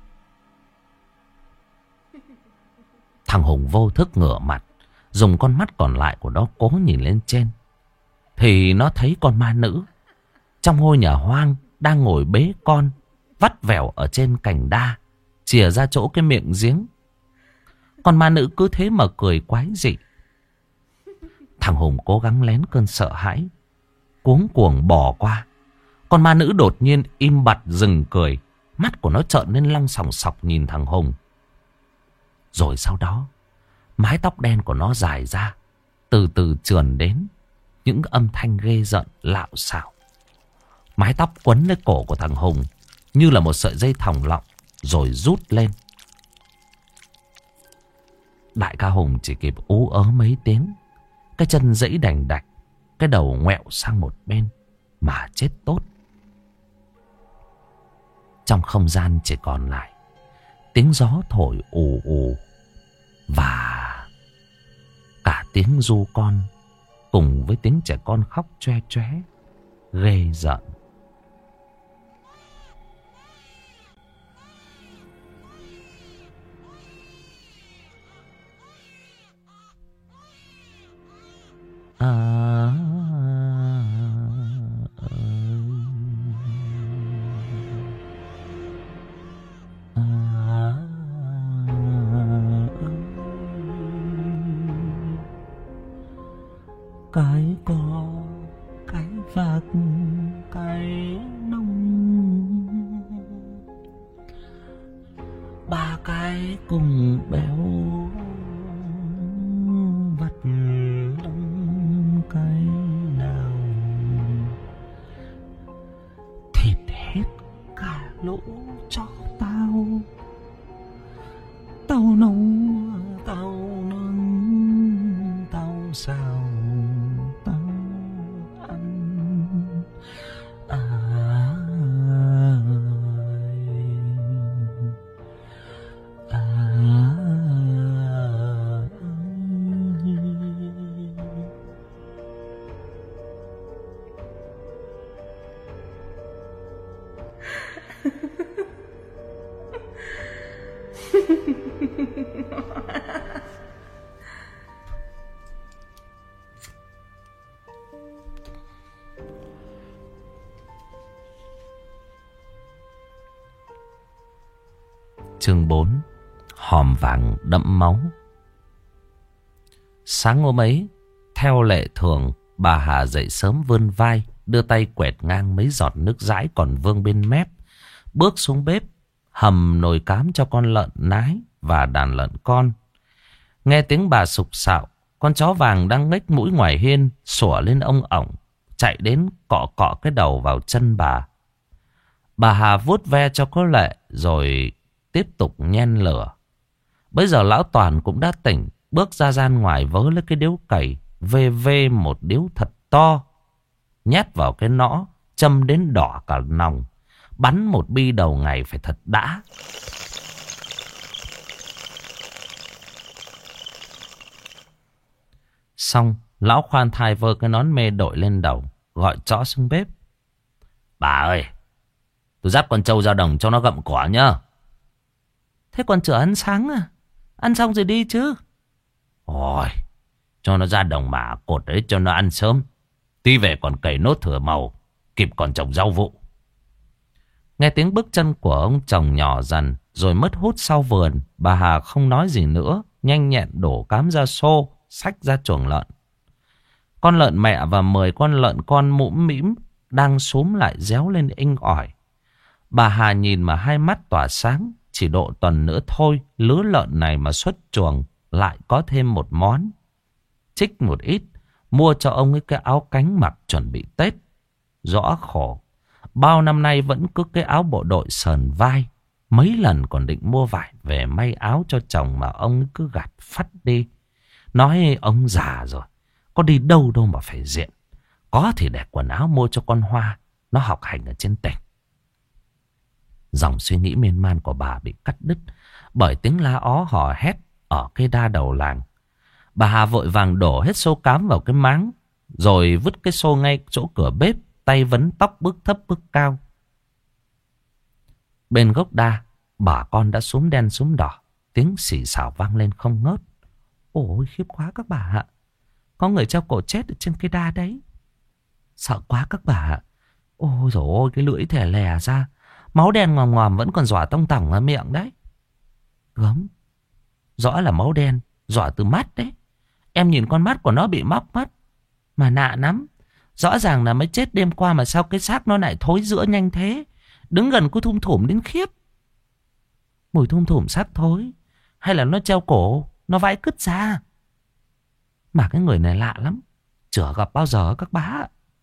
Thằng Hùng vô thức ngửa mặt, dùng con mắt còn lại của nó cố nhìn lên trên. Thì nó thấy con ma nữ trong ngôi nhà hoang đang ngồi bế con, vắt vẻo ở trên cành đa, chìa ra chỗ cái miệng giếng. Con ma nữ cứ thế mà cười quái dị. Thằng Hùng cố gắng lén cơn sợ hãi, cuống cuồng bỏ qua. Con ma nữ đột nhiên im bặt dừng cười, mắt của nó trợn lên long sòng sọc nhìn thằng Hùng. Rồi sau đó, mái tóc đen của nó dài ra, từ từ trườn đến những âm thanh ghê rợn lạo xạo. Mái tóc quấn lấy cổ của thằng Hùng như là một sợi dây thòng lọng, rồi rút lên. Đại ca Hùng chỉ kịp ú ớ mấy tiếng, cái chân giãy đành đạch, cái đầu ngoẹo sang một bên mà chết tốt. Trong không gian chỉ còn lại tiếng gió thổi ù ù và cả tiếng ru con cùng với tiếng trẻ con khóc choe choé ghê rợn. Cái có, cái vạc, cái nông, ba cái cùng béo vặt lông. lũ cho tao. Tao nấu, tao nướng, tao xào, tao ăn. Chương 4. Hòm vàng đẫm máu. Sáng hôm ấy, theo lệ thường, bà Hà dậy sớm vươn vai, đưa tay quẹt ngang mấy giọt nước dãi còn vương bên mép, bước xuống bếp, hầm nồi cám cho con lợn nái và đàn lợn con. Nghe tiếng bà sục sạo, con chó vàng đang ngếch mũi ngoài hiên, sủa lên ông ổng, chạy đến cọ cọ cái đầu vào chân bà. Bà Hà vuốt ve cho có lệ, rồi tiếp tục nhen lửa. Bây giờ lão Toàn cũng đã tỉnh, bước ra gian ngoài vớ lấy cái điếu cày, vê một điếu thật to, nhét vào cái nõ, châm đến đỏ cả nòng, bắn một bi đầu ngày phải thật đã. Xong, lão khoan thai vơ cái nón mê đội lên đầu, gọi chó xuống bếp. Bà ơi, tôi dắt con trâu ra đồng cho nó gặm cỏ nhá. Thế còn chưa ăn sáng à? Ăn xong rồi đi chứ. Ôi, cho nó ra đồng mà cột đấy cho nó ăn sớm. Tí về còn cày nốt thừa màu, kịp còn trồng rau vụ. Nghe tiếng bước chân của ông chồng nhỏ dần, rồi mất hút sau vườn, bà Hà không nói gì nữa, nhanh nhẹn đổ cám ra xô, xách ra chuồng lợn. Con lợn mẹ và 10 con lợn con mũm mĩm đang xúm lại réo lên inh ỏi. Bà Hà nhìn mà hai mắt tỏa sáng. Chỉ độ tuần nữa thôi, lứa lợn này mà xuất chuồng lại có thêm một món. Trích một ít, mua cho ông ấy cái áo cánh mặc chuẩn bị Tết. Rõ khổ, bao năm nay vẫn cứ cái áo bộ đội sờn vai. Mấy lần còn định mua vải về may áo cho chồng mà ông ấy cứ gạt phắt đi. Nói ông già rồi, có đi đâu đâu mà phải diện. Có thì để quần áo mua cho con Hoa, nó học hành ở trên tỉnh. Dòng suy nghĩ miên man của bà bị cắt đứt bởi tiếng la ó hò hét ở cây đa đầu làng. Bà Hà vội vàng đổ hết xô cám vào cái máng, rồi vứt cái xô ngay chỗ cửa bếp, tay vấn tóc bước thấp bước cao. Bên gốc đa, bà con đã xúm đen xúm đỏ, tiếng xì xào vang lên không ngớt. Ôi khiếp quá các bà ạ, có người treo cổ chết ở trên cây đa đấy. Sợ quá các bà ạ. Ôi dồi ôi, cái lưỡi thè lè ra, máu đen ngòm ngòm vẫn còn rỏa tông tỏng ở miệng đấy. Gớm, rõ là máu đen, rỏa từ mắt đấy. Em nhìn con mắt của nó bị móc mất. Mà nạ lắm, rõ ràng là mới chết đêm qua mà sao cái xác nó lại thối rữa nhanh thế. Đứng gần cứ thum thủm đến khiếp. Mùi thum thủm xác thối, hay là nó treo cổ, nó vãi cứt ra. Mà cái người này lạ lắm, chưa gặp bao giờ các bá.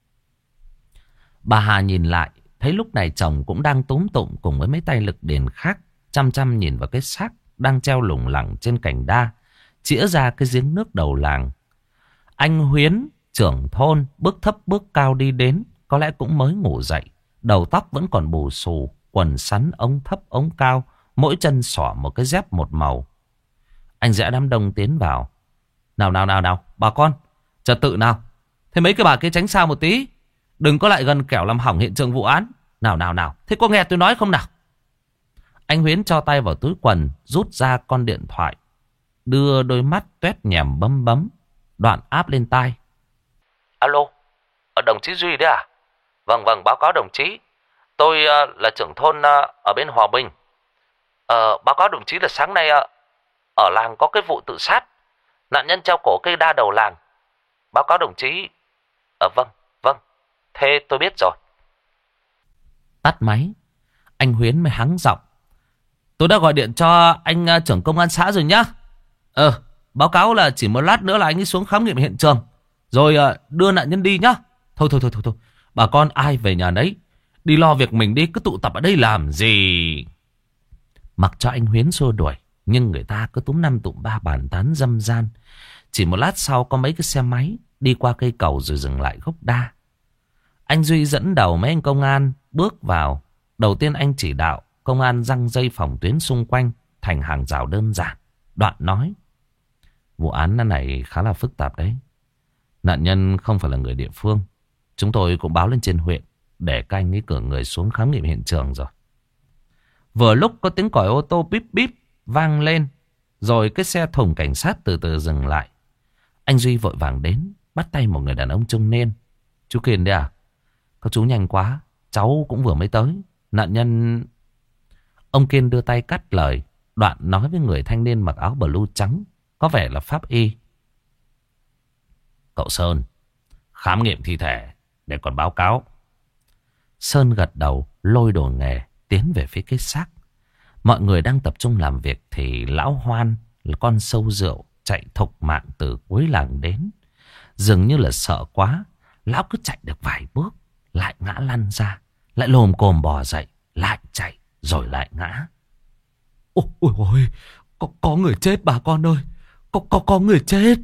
Bà Hà nhìn lại, thấy lúc này chồng cũng đang túm tụm cùng với mấy tay lực đền khác, chăm chăm nhìn vào cái xác đang treo lủng lẳng trên cành đa, chĩa ra cái giếng nước đầu làng. Anh Huyến, trưởng thôn, bước thấp bước cao đi đến, có lẽ cũng mới ngủ dậy. Đầu tóc vẫn còn bù xù, quần sắn ống thấp ống cao, mỗi chân xỏ một cái dép một màu. Anh rẽ đám đông tiến vào. Nào, bà con, trật tự nào. Thế mấy cái bà kia tránh xa một tí, đừng có lại gần kẻo làm hỏng hiện trường vụ án. Nào, thế có nghe tôi nói không nào? Anh Huyến cho tay vào túi quần, rút ra con điện thoại, đưa đôi mắt tuét nhèm bấm, đoạn áp lên tai. Alo, đồng chí Duy đấy à? Vâng, báo cáo đồng chí. Tôi là trưởng thôn ở bên Hòa Bình. Báo cáo đồng chí là sáng nay ở làng có cái vụ tự sát. Nạn nhân treo cổ cây đa đầu làng. Báo cáo đồng chí. Vâng, thế tôi biết rồi. Tắt máy, anh Huyến mới hắng giọng. Tôi đã gọi điện cho anh trưởng công an xã rồi nhá. Báo cáo là chỉ một lát nữa là anh ấy xuống khám nghiệm hiện trường, rồi đưa nạn nhân đi nhá. Thôi, bà con ai về nhà nấy, Đi lo việc mình đi, cứ tụ tập ở đây làm gì? Mặc cho anh Huyến xua đuổi, nhưng người ta cứ túm năm tụm ba bàn tán râm ran. Chỉ một lát sau có mấy cái xe máy đi qua cây cầu rồi dừng lại gốc đa. Anh Duy dẫn đầu mấy anh công an bước vào. Đầu tiên anh chỉ đạo công an giăng dây phòng tuyến xung quanh thành hàng rào đơn giản. Đoạn nói: vụ án này khá là phức tạp đấy. Nạn nhân không phải là người địa phương. Chúng tôi cũng báo lên trên huyện để các anh ấy cử người xuống khám nghiệm hiện trường rồi. Vừa lúc có tiếng còi ô tô bíp bíp vang lên, rồi cái xe thùng cảnh sát từ từ dừng lại. Anh Duy vội vàng đến, bắt tay một người đàn ông trung niên. Chú Kiên đấy à? Các chú nhanh quá, cháu cũng vừa mới tới. Nạn nhân... Ông Kiên đưa tay cắt lời, đoạn nói với người thanh niên mặc áo blue trắng, có vẻ là pháp y. Cậu Sơn, khám nghiệm thi thể để còn báo cáo. Sơn gật đầu, lôi đồ nghề tiến về phía cái xác. Mọi người đang tập trung làm việc thì lão Hoan là con sâu rượu chạy thục mạng từ cuối làng đến. Dường như là sợ quá, lão cứ chạy được vài bước lại ngã lăn ra, lại lồm cồm bò dậy, lại chạy rồi lại ngã. Ôi ôi, có người chết bà con ơi, có người chết.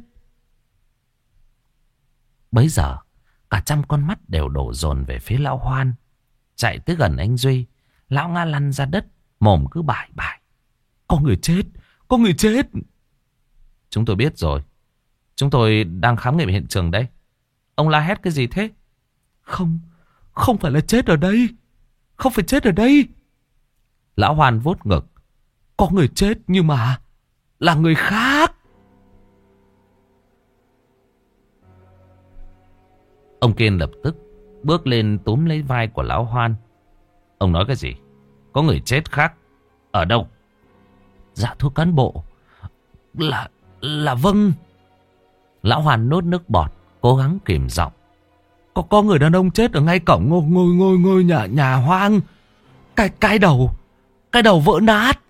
Bấy giờ cả trăm con mắt đều đổ dồn về phía lão Hoan. Chạy tới gần anh Duy, lão ngã lăn ra đất, mồm cứ bại bại. Có người chết, có người chết. Chúng tôi biết rồi, chúng tôi đang khám nghiệm hiện trường đấy. Ông la hét cái gì thế? Không phải là chết ở đây. Không phải chết ở đây. Lão Hoan vuốt ngực. Có người chết nhưng mà là người khác. Ông Kiên lập tức bước lên túm lấy vai của lão Hoan. Ông nói cái gì? Có người chết khác? Ở đâu? Dạ thưa cán bộ, là vâng. Lão Hoan nuốt nước bọt, cố gắng kìm giọng. Có người đàn ông chết ở ngay cổng ngôi nhà hoang. Cái đầu vỡ nát.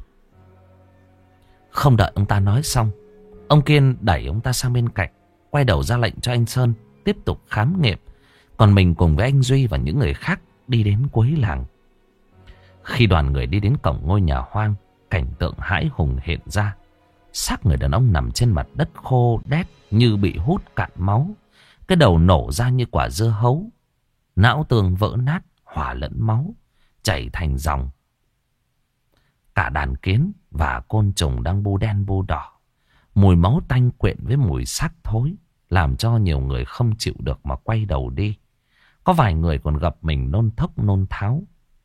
Không đợi ông ta nói xong, ông Kiên đẩy ông ta sang bên cạnh, quay đầu ra lệnh cho anh Sơn tiếp tục khám nghiệm. Còn mình cùng với anh Duy và những người khác đi đến cuối làng. Khi đoàn người đi đến cổng ngôi nhà hoang, cảnh tượng hãi hùng hiện ra. Xác người đàn ông nằm trên mặt đất khô đét như bị hút cạn máu. Cái đầu nổ ra như quả dưa hấu. Não tường vỡ nát, hòa lẫn máu, chảy thành dòng. Cả đàn kiến và côn trùng đang bu đen bu đỏ. Mùi máu tanh quyện với mùi xác thối, làm cho nhiều người không chịu được mà quay đầu đi. Có vài người còn gặp mình nôn thốc nôn tháo.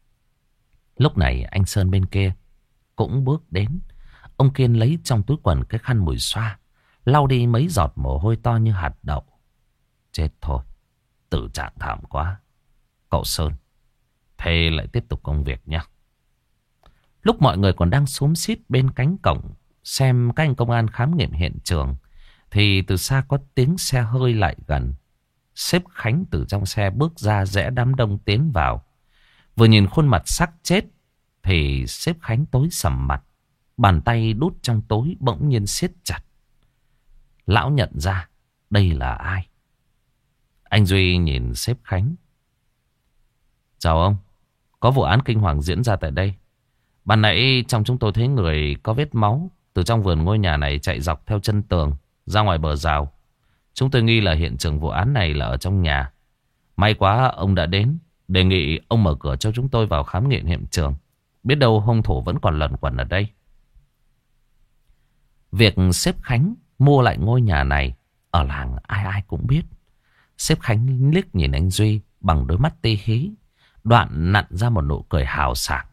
Lúc này anh Sơn bên kia cũng bước đến. Ông Kiên lấy trong túi quần cái khăn mùi xoa, lau đi mấy giọt mồ hôi to như hạt đậu. Chết thôi, tử trạng thảm quá. Cậu Sơn, thế lại tiếp tục công việc nhé. Lúc mọi người còn đang xúm xít bên cánh cổng xem các anh công an khám nghiệm hiện trường, thì từ xa có tiếng xe hơi lại gần. Sếp Khánh từ trong xe bước ra rẽ đám đông tiến vào. Vừa nhìn khuôn mặt xác chết thì sếp Khánh tối sầm mặt. Bàn tay đút trong túi bỗng nhiên siết chặt. Lão nhận ra đây là ai. Anh Duy nhìn sếp Khánh. Chào ông, có vụ án kinh hoàng diễn ra tại đây. Ban nãy trong chúng tôi thấy người có vết máu từ trong vườn ngôi nhà này chạy dọc theo chân tường ra ngoài bờ rào. Chúng tôi nghi là hiện trường vụ án này là ở trong nhà. May quá ông đã đến. Đề nghị ông mở cửa cho chúng tôi vào khám nghiệm hiện trường. Biết đâu hung thủ vẫn còn lẩn quẩn ở đây. Việc sếp Khánh mua lại ngôi nhà này ở làng ai ai cũng biết. Sếp Khánh liếc nhìn anh Duy bằng đôi mắt tê hí, đoạn nặn ra một nụ cười hào sảng.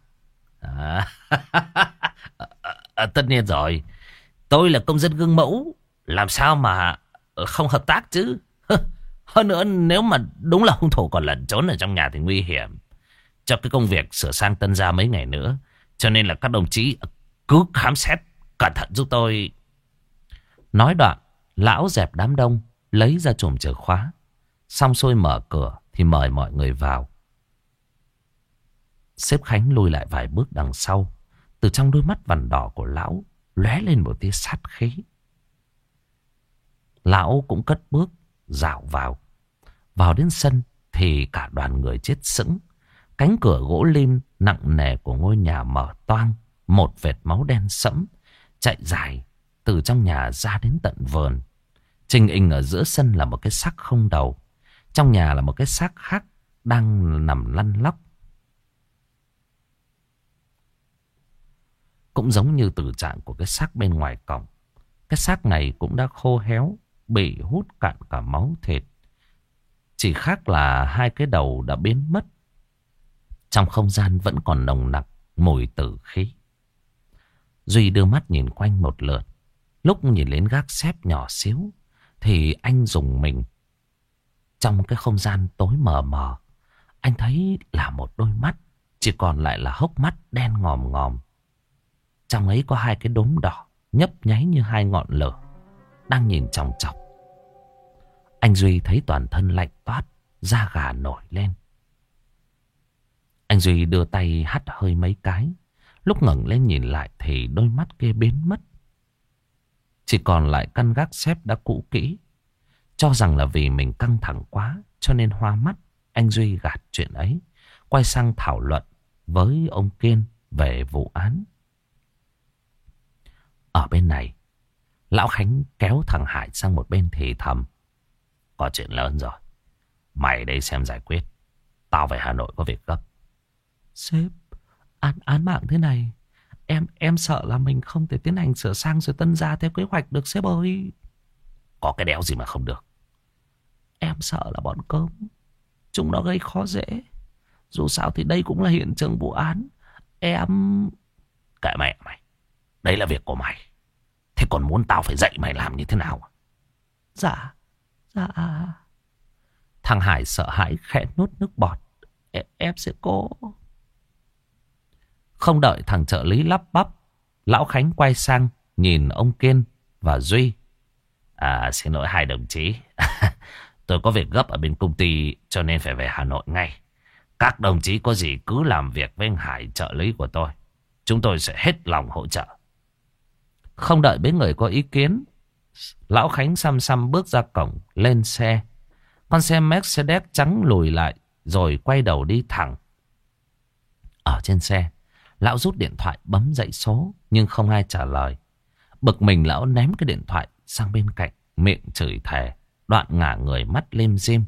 Tất nhiên rồi. Tôi là công dân gương mẫu, làm sao mà không hợp tác chứ. Hơn nữa nếu mà đúng là hung thủ còn lẩn trốn ở trong nhà thì nguy hiểm cho cái công việc sửa sang Tân Gia mấy ngày nữa. Cho nên là các đồng chí cứ khám xét cẩn thận giúp tôi. Nói đoạn, lão dẹp đám đông, lấy ra chùm chìa khóa. Xong xuôi mở cửa thì mời mọi người vào. Sếp Khánh lùi lại vài bước đằng sau. Từ trong đôi mắt vằn đỏ của lão lóe lên một tia sát khí. Lão cũng cất bước dạo vào. Vào đến sân thì cả đoàn người chết sững. Cánh cửa gỗ lim nặng nề của ngôi nhà mở toang. Một vệt máu đen sẫm chạy dài từ trong nhà ra đến tận vườn. Trình hình ở giữa sân là một cái xác không đầu. Trong nhà là một cái xác khác đang nằm lăn lóc. Cũng giống như tử trạng của cái xác bên ngoài cổng. Cái xác này cũng đã khô héo, bị hút cạn cả máu thịt. Chỉ khác là hai cái đầu đã biến mất. Trong không gian vẫn còn nồng nặc mùi tử khí. Duy đưa mắt nhìn quanh một lượt. Lúc nhìn đến gác xếp nhỏ xíu thì anh rùng mình. Trong cái không gian tối mờ mờ, anh thấy là một đôi mắt, chỉ còn lại là hốc mắt đen ngòm ngòm. Trong ấy có hai cái đốm đỏ nhấp nháy như hai ngọn lửa đang nhìn chòng chọc. Anh Duy thấy toàn thân lạnh toát, da gà nổi lên. Anh Duy đưa tay hắt hơi mấy cái. Lúc ngẩng lên nhìn lại thì đôi mắt kia biến mất. Chỉ còn lại căn gác xếp đã cũ kỹ. Cho rằng là vì mình căng thẳng quá cho nên hoa mắt, anh Duy gạt chuyện ấy, quay sang thảo luận với ông Kiên về vụ án. Ở bên này, Lão Khánh kéo thằng Hải sang một bên thì thầm. Có chuyện lớn rồi. Mày đây xem giải quyết. Tao về Hà Nội có việc gấp. Sếp, án mạng thế này, em sợ là mình không thể tiến hành sửa sang rồi tân gia theo kế hoạch được sếp ơi. Có cái đéo gì mà không được. Em sợ là bọn cớm chúng nó gây khó dễ. Dù sao thì đây cũng là hiện trường vụ án. Em... Kệ mẹ mày. Đấy là việc của mày. Thế còn muốn tao phải dạy mày làm như thế nào? Dạ. Thằng Hải sợ hãi khẽ nuốt nước bọt. Em sẽ cố. Không đợi thằng trợ lý lắp bắp, Lão Khánh quay sang nhìn ông Kiên và Duy. Xin lỗi hai đồng chí. Tôi có việc gấp ở bên công ty cho nên phải về Hà Nội ngay. Các đồng chí có gì cứ làm việc với anh Hải, trợ lý của tôi. Chúng tôi sẽ hết lòng hỗ trợ. Không đợi mấy người có ý kiến, Lão Khánh xăm xăm bước ra cổng, lên xe. Con xe Mercedes trắng lùi lại rồi quay đầu đi thẳng. Ở trên xe, Lão rút điện thoại bấm dãy số nhưng không ai trả lời. Bực mình, Lão ném cái điện thoại sang bên cạnh, miệng chửi thề, đoạn ngả người mắt lim dim.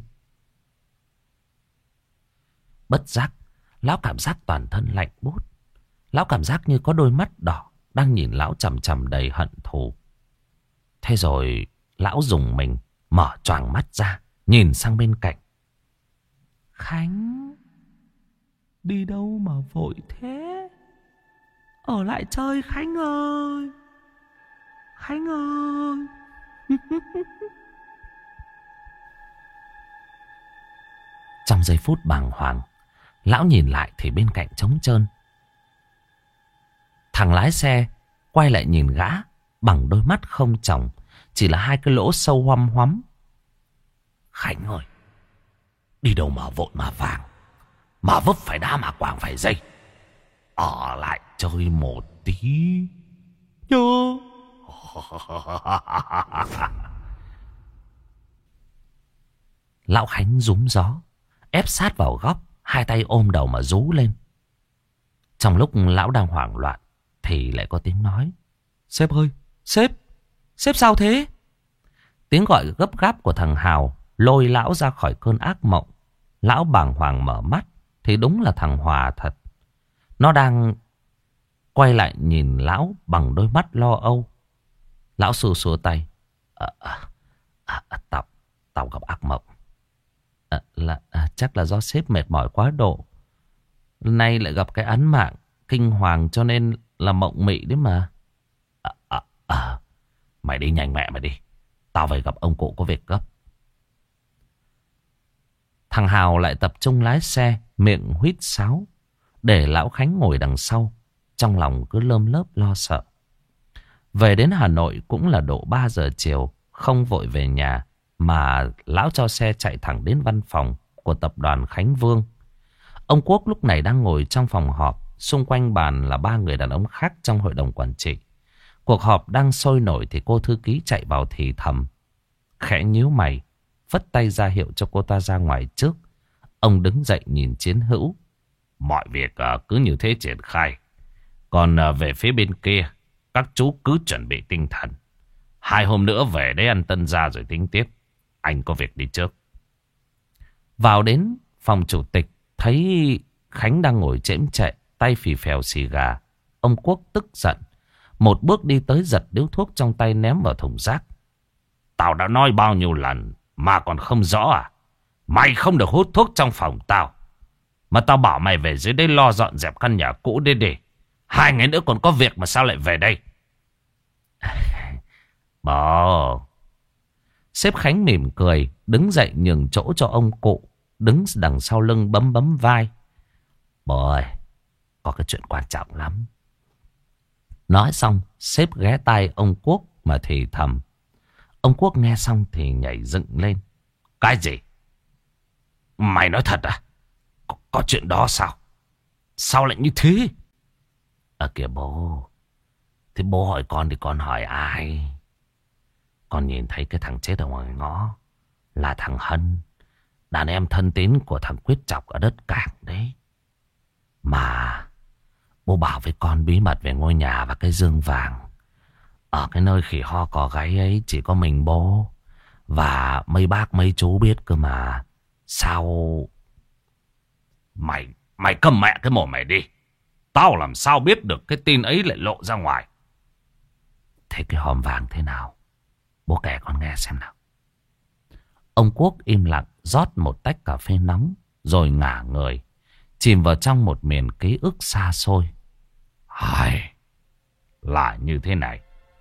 Bất giác, Lão cảm giác toàn thân lạnh buốt. Lão cảm giác như có đôi mắt đỏ đang nhìn Lão chằm chằm đầy hận thù. Thế rồi Lão rùng mình, mở choàng mắt ra, nhìn sang bên cạnh. Khánh, đi đâu mà vội thế? Ở lại chơi Khánh ơi. Khánh ơi. Trong giây phút bàng hoàng, Lão nhìn lại thì bên cạnh trống trơn. Thằng lái xe quay lại nhìn gã bằng đôi mắt không tròng, chỉ là hai cái lỗ sâu hoăm hoắm. Khánh ơi, đi đâu mà vội mà vàng, mà vấp phải đá mà quàng phải dây. Ở lại chơi một tí nhớ. Lão Khánh rúm gió, ép sát vào góc, hai tay ôm đầu mà rú lên. Trong lúc Lão đang hoảng loạn thì lại có tiếng nói. Sếp ơi, sếp sao thế? Tiếng gọi gấp gáp của thằng Hào lôi Lão ra khỏi cơn ác mộng. Lão bàng hoàng mở mắt thì đúng là thằng Hòa thật. Nó đang quay lại nhìn Lão bằng đôi mắt lo âu. Lão xua xua tay. Tao gặp ác mộng. Chắc là do sếp mệt mỏi quá độ. Nay lại gặp cái án mạng kinh hoàng cho nên là mộng mị đấy mà. Mày đi nhanh mẹ mày đi. Tao phải gặp ông cụ có việc gấp. Thằng Hào lại tập trung lái xe, miệng huýt sáo, để Lão Khánh ngồi đằng sau, trong lòng cứ lơm lớp lo sợ. Về đến Hà Nội cũng là độ 3 giờ chiều, không vội về nhà, mà Lão cho xe chạy thẳng đến văn phòng của tập đoàn Khánh Vương. Ông Quốc lúc này đang ngồi trong phòng họp, xung quanh bàn là 3 người đàn ông khác trong hội đồng quản trị. Cuộc họp đang sôi nổi thì cô thư ký chạy vào thì thầm. Khẽ nhíu mày, phất tay ra hiệu cho cô ta ra ngoài trước. Ông đứng dậy nhìn chiến hữu. Mọi việc cứ như thế triển khai. Còn về phía bên kia, các chú cứ chuẩn bị tinh thần. 2 hôm nữa về đấy ăn tân gia rồi tính tiếp. Anh có việc đi trước. Vào đến phòng chủ tịch, thấy Khánh đang ngồi chễm chệ, tay phì phèo xì gà. Ông Quốc tức giận, một bước đi tới giật điếu thuốc trong tay ném vào thùng rác. Tao đã nói bao nhiêu lần mà còn không rõ à? Mày không được hút thuốc trong phòng tao. Mà tao bảo mày về dưới đây lo dọn dẹp căn nhà cũ đi để 2 ngày nữa còn có việc mà sao lại về đây? Bố. Sếp Khánh mỉm cười, đứng dậy nhường chỗ cho ông cụ, đứng đằng sau lưng bấm bấm vai. Bố ơi, có cái chuyện quan trọng lắm. Nói xong, sếp ghé tai ông Quốc mà thì thầm. Ông Quốc nghe xong thì nhảy dựng lên. Cái gì? Mày nói thật à? Có chuyện đó sao? Sao lại như thế? Kìa bố. Thế bố hỏi con thì con hỏi ai? Con nhìn thấy cái thằng chết ở ngoài ngõ là thằng Hân, đàn em thân tín của thằng Quyết Chọc ở đất Cảng đấy. Mà bố bảo với con bí mật về ngôi nhà và cái giường vàng. Ở cái nơi khỉ ho cò gáy ấy chỉ có mình bố và mấy bác mấy chú biết cơ mà. Sao? Mày câm mẹ cái mồm mày đi. Tao làm sao biết được cái tin ấy lại lộ ra ngoài? Thế cái hòm vàng thế nào? Bố kể con nghe xem nào. Ông Quốc im lặng rót một tách cà phê nóng rồi ngả người, chìm vào trong một miền ký ức xa xôi. Hay là như thế này.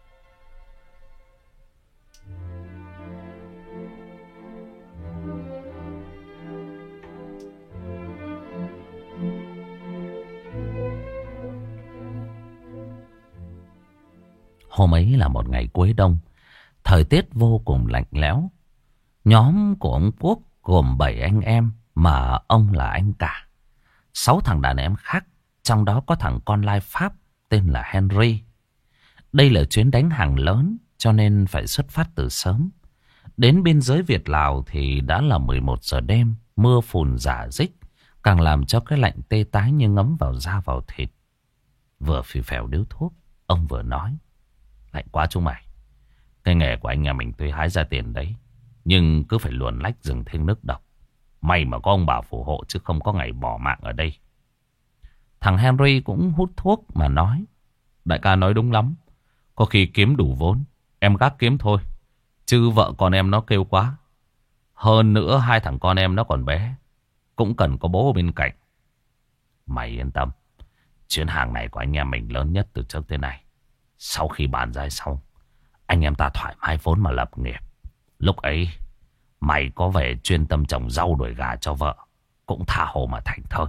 Hôm ấy là một ngày cuối đông, thời tiết vô cùng lạnh lẽo. Nhóm của ông Quốc gồm 7 anh em mà ông là anh cả. 6 thằng đàn em khác, trong đó có thằng con lai Pháp tên là Henry. Đây là chuyến đánh hàng lớn cho nên phải xuất phát từ sớm. Đến biên giới Việt Lào thì đã là 11 giờ đêm, mưa phùn rả rích, càng làm cho cái lạnh tê tái như ngấm vào da vào thịt. Vừa phì phèo điếu thuốc, ông vừa nói. Lạnh quá chúng mày. Cái nghề của anh nhà mình tuy hái ra tiền đấy, nhưng cứ phải luồn lách rừng thêm nước độc. May mà có ông bà phù hộ chứ không có ngày bỏ mạng ở đây. Thằng Henry cũng hút thuốc mà nói. Đại ca nói đúng lắm. Có khi kiếm đủ vốn, em gác kiếm thôi. Chứ vợ con em nó kêu quá. Hơn nữa 2 thằng con em nó còn bé, cũng cần có bố ở bên cạnh. Mày yên tâm, chuyến hàng này của anh em mình lớn nhất từ trước tới nay. Sau khi bàn giao xong, anh em ta thoải mái vốn mà lập nghiệp. Lúc ấy mày có vẻ chuyên tâm trồng rau đuổi gà cho vợ, cũng tha hồ mà thành thôi.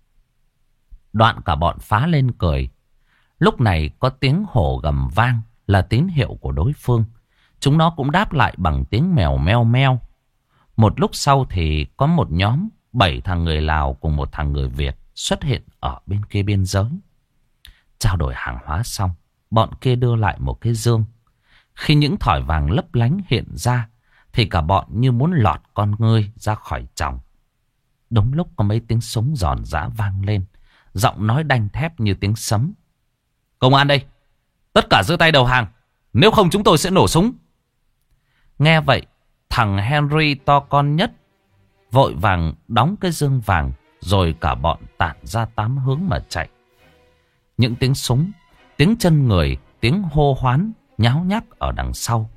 Đoạn cả bọn phá lên cười. Lúc này có tiếng hổ gầm vang là tín hiệu của đối phương. Chúng nó cũng đáp lại bằng tiếng mèo meo meo. Một lúc sau thì có một nhóm 7 thằng người Lào cùng một thằng người Việt xuất hiện ở bên kia biên giới. Trao đổi hàng hóa xong, bọn kia đưa lại một cái dương. Khi những thỏi vàng lấp lánh hiện ra thì cả bọn như muốn lọt con ngươi ra khỏi chòng. Đúng lúc có mấy tiếng súng giòn giã vang lên, giọng nói đanh thép như tiếng sấm. Công an đây, tất cả giơ tay đầu hàng, nếu không chúng tôi sẽ nổ súng. Nghe vậy, thằng Henry to con nhất vội vàng đóng cái dương vàng, rồi cả bọn tản ra 8 hướng mà chạy. Những tiếng súng, tiếng chân người, tiếng hô hoán nháo nhác ở đằng sau.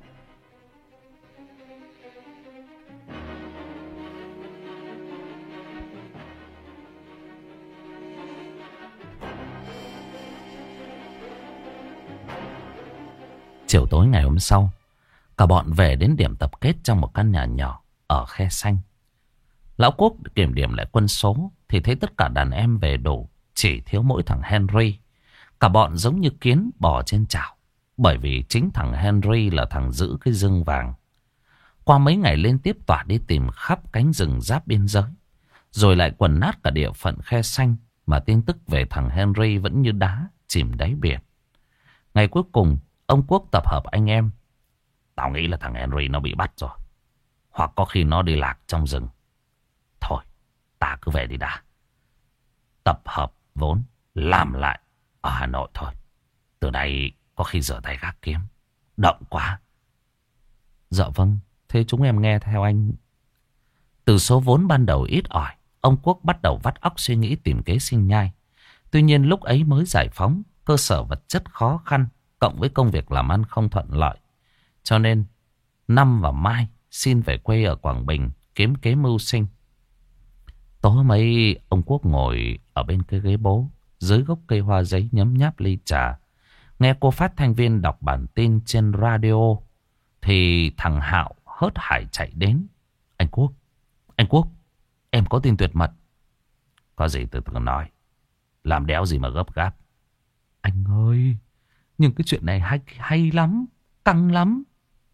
Chiều tối ngày hôm sau, cả bọn về đến điểm tập kết trong một căn nhà nhỏ ở Khe Xanh. Lão Quốc kiểm điểm lại quân số thì thấy tất cả đàn em về đủ, chỉ thiếu mỗi thằng Henry. Cả bọn giống như kiến bò trên chảo, bởi vì chính thằng Henry là thằng giữ cái dương vàng. Qua mấy ngày liên tiếp tỏa đi tìm khắp cánh rừng giáp biên giới, rồi lại quần nát cả địa phận Khe Xanh, mà tin tức về thằng Henry vẫn như đá chìm đáy biển. Ngày cuối cùng, ông Quốc tập hợp anh em. Tao nghĩ là thằng Henry nó bị bắt rồi, hoặc có khi nó đi lạc trong rừng. Thôi, ta cứ về đi đã. tập hợp vốn, làm lại ở Hà Nội thôi. Từ đây có khi rửa tay gác kiếm. Động quá. Dạ vâng, thế chúng em nghe theo anh. Từ số vốn ban đầu ít ỏi, ông Quốc bắt đầu vắt óc suy nghĩ tìm kế sinh nhai. Tuy nhiên lúc ấy mới giải phóng, cơ sở vật chất khó khăn, cộng với công việc làm ăn không thuận lợi. Cho nên, Năm và Mai xin về quê ở Quảng Bình kiếm kế mưu sinh. Tối mấy ông Quốc ngồi ở bên cái ghế bố, dưới gốc cây hoa giấy nhấm nháp ly trà. Nghe cô phát thanh viên đọc bản tin trên radio, thì thằng Hạo hớt hải chạy đến. Anh Quốc, em có tin tuyệt mật. Có gì từ từ nói. Làm đéo gì mà gấp gáp. Anh ơi, nhưng cái chuyện này hay lắm, căng lắm.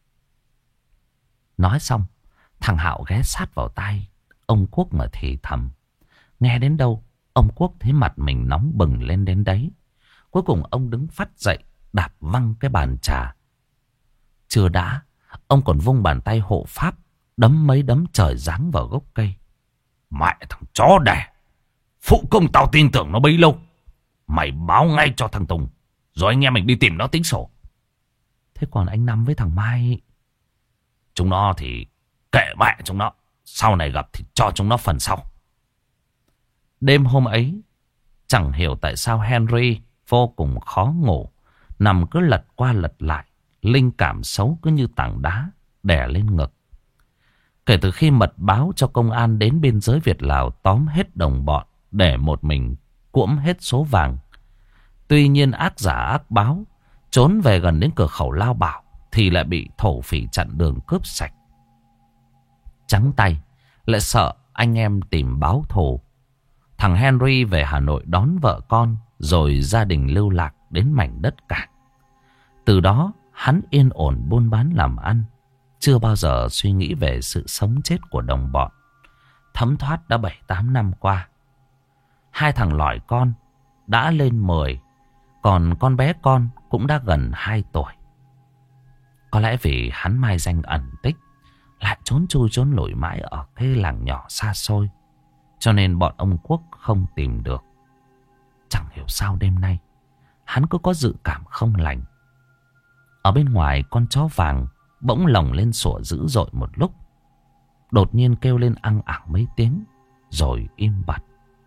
Nói xong, thằng Hạo ghé sát vào tai ông Quốc mà thì thầm. Nghe đến đâu, ông Quốc thấy mặt mình nóng bừng lên đến đấy. Cuối cùng ông đứng phắt dậy, đạp văng cái bàn trà. Chưa đã, ông còn vung bàn tay hộ pháp, đấm mấy đấm trời giáng vào gốc cây. Mẹ thằng chó đẻ, phụ công tao tin tưởng nó bấy lâu. Mày báo ngay cho thằng Tùng, rồi anh em mình đi tìm nó tính sổ. Thế còn anh Năm với thằng Mai? Chúng nó thì kệ mẹ chúng nó. Sau này gặp thì cho chúng nó phần sau. Đêm hôm ấy, chẳng hiểu tại sao Henry vô cùng khó ngủ. Nằm cứ lật qua lật lại, linh cảm xấu cứ như tảng đá đè lên ngực. Kể từ khi mật báo cho công an đến biên giới Việt Lào tóm hết đồng bọn để một mình cuỗm hết số vàng. Tuy nhiên ác giả ác báo, trốn về gần đến cửa khẩu Lao Bảo thì lại bị thổ phỉ chặn đường cướp sạch. Trắng tay, lại sợ anh em tìm báo thù. Thằng Henry về Hà Nội đón vợ con, rồi gia đình lưu lạc đến mảnh đất cảng. Từ đó hắn yên ổn buôn bán làm ăn, chưa bao giờ suy nghĩ về sự sống chết của đồng bọn. Thấm thoát đã 7-8 năm qua. Hai thằng lỏi con đã lên 10, còn con bé con cũng đã gần 2 tuổi. Có lẽ vì hắn mai danh ẩn tích, lại trốn chui trốn lủi mãi ở cái làng nhỏ xa xôi, cho nên bọn ông Quốc không tìm được. Chẳng hiểu sao đêm nay hắn cứ có dự cảm không lành. Ở bên ngoài con chó vàng bỗng lồng lên sủa dữ dội một lúc, đột nhiên kêu lên ăng ảng mấy tiếng, rồi im bặt.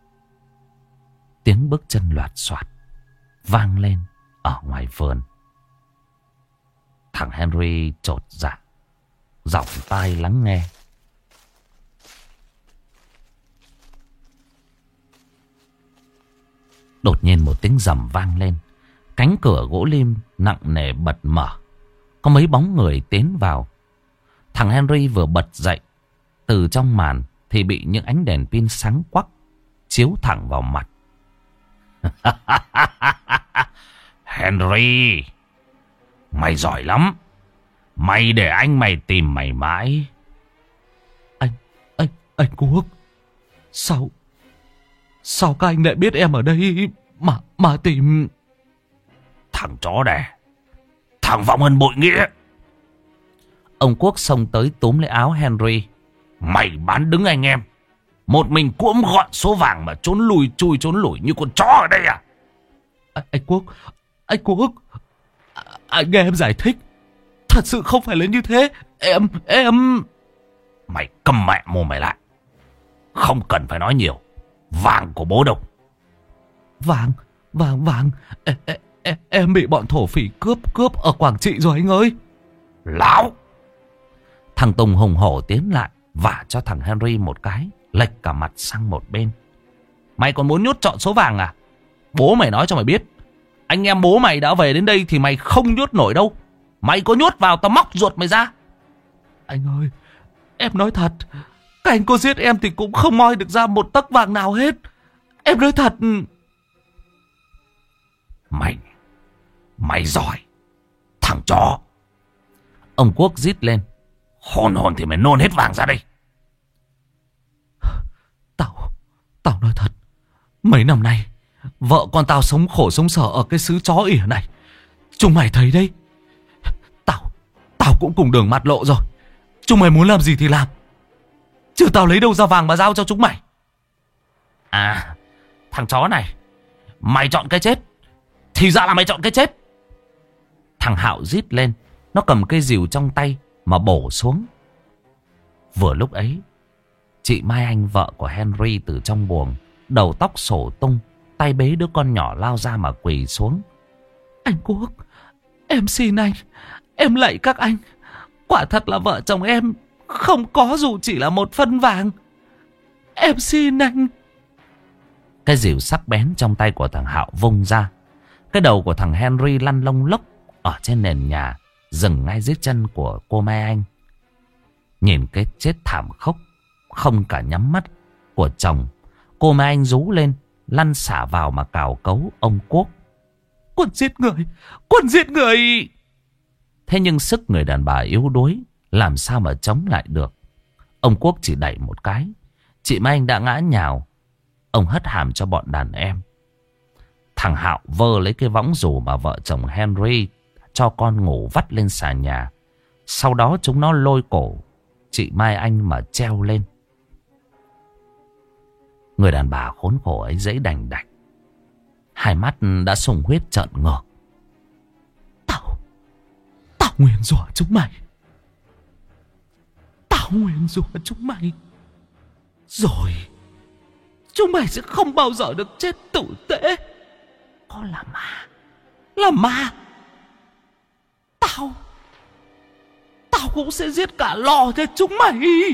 Tiếng bước chân loạt soạt vang lên ở ngoài vườn. Thằng Henry chột dạ, dọc tai lắng nghe. Đột nhiên một tiếng rầm vang lên. Cánh cửa gỗ lim nặng nề bật mở. Có mấy bóng người tiến vào. Thằng Henry vừa bật dậy từ trong màn thì bị những ánh đèn pin sáng quắc chiếu thẳng vào mặt. Henry, mày giỏi lắm. Mày để anh mày tìm mày mãi. Anh Quốc, sao các anh lại biết em ở đây mà tìm? Thằng chó đẻ, thằng vong ân bội nghĩa. Ông Quốc xông tới túm lấy áo Henry. Mày bán đứng anh em, một mình cuỗm gọn số vàng mà trốn lùi chui trốn lủi như con chó ở đây à? Anh Quốc, anh nghe em giải thích. Thật sự không phải là như thế. Em... Mày câm mẹ mồm mày lại. Không cần phải nói nhiều. Vàng của bố đâu? Vàng. Em bị bọn thổ phỉ cướp ở Quảng Trị rồi anh ơi. Láo! Thằng Tùng hùng hổ tiến lại, vả cho thằng Henry một cái, lệch cả mặt sang một bên. Mày còn muốn nhốt trọn số vàng à? Bố mày nói cho mày biết, anh em bố mày đã về đến đây thì mày không nhốt nổi đâu. Mày có nhốt vào tao móc ruột mày ra. Anh ơi, em nói thật, các anh có giết em thì cũng không moi được ra một tấc vàng nào hết. Em nói thật. Mày giỏi, thằng chó. Ông Quốc rít lên. Hồn thì mày nôn hết vàng ra đây. Tao nói thật, mấy năm nay vợ con tao sống khổ sống sở ở cái xứ chó ỉa này. Chúng mày thấy đấy, Tao cũng cùng đường mặt lộ rồi. Chúng mày muốn làm gì thì làm, chứ tao lấy đâu ra vàng mà giao cho chúng mày. À, Thằng chó này, mày chọn cái chết. Thì ra là mày chọn cái chết. Thằng Hạo rít lên. Nó cầm cây rìu trong tay mà bổ xuống. Vừa lúc ấy, chị Mai Anh, vợ của Henry, từ trong buồng, đầu tóc xổ tung, tay bế đứa con nhỏ lao ra mà quỳ xuống. Anh Quốc, em xin anh, em lạy các anh. Quả thật là vợ chồng em không có dù chỉ là một phân vàng. Em xin anh. Cái rìu sắc bén trong tay của thằng Hạo vung ra. Cái đầu của thằng Henry lăn lông lốc ở trên nền nhà, dừng ngay dưới chân của cô Mai Anh. Nhìn cái chết thảm khốc, không cả nhắm mắt của chồng, cô Mai Anh rú lên, lăn xả vào mà cào cấu ông Quốc. Quân giết người, quân giết người. Thế nhưng sức người đàn bà yếu đuối, làm sao mà chống lại được. Ông Quốc chỉ đẩy một cái, chị Mai Anh đã ngã nhào. Ông hất hàm cho bọn đàn em. Thằng Hạo vơ lấy cái võng dù mà vợ chồng Henry cho con ngủ vắt lên sàn nhà. Sau đó chúng nó lôi cổ chị Mai Anh mà treo lên. Người đàn bà khốn khổ ấy dãy đành đạch, hai mắt đã sùng huyết trợn ngược. Tao nguyền rủa chúng mày. Tao nguyền rủa chúng mày. Rồi chúng mày sẽ không bao giờ được chết tử tế. Có là ma, là ma. Tao cũng sẽ giết cả lò cho chúng mày.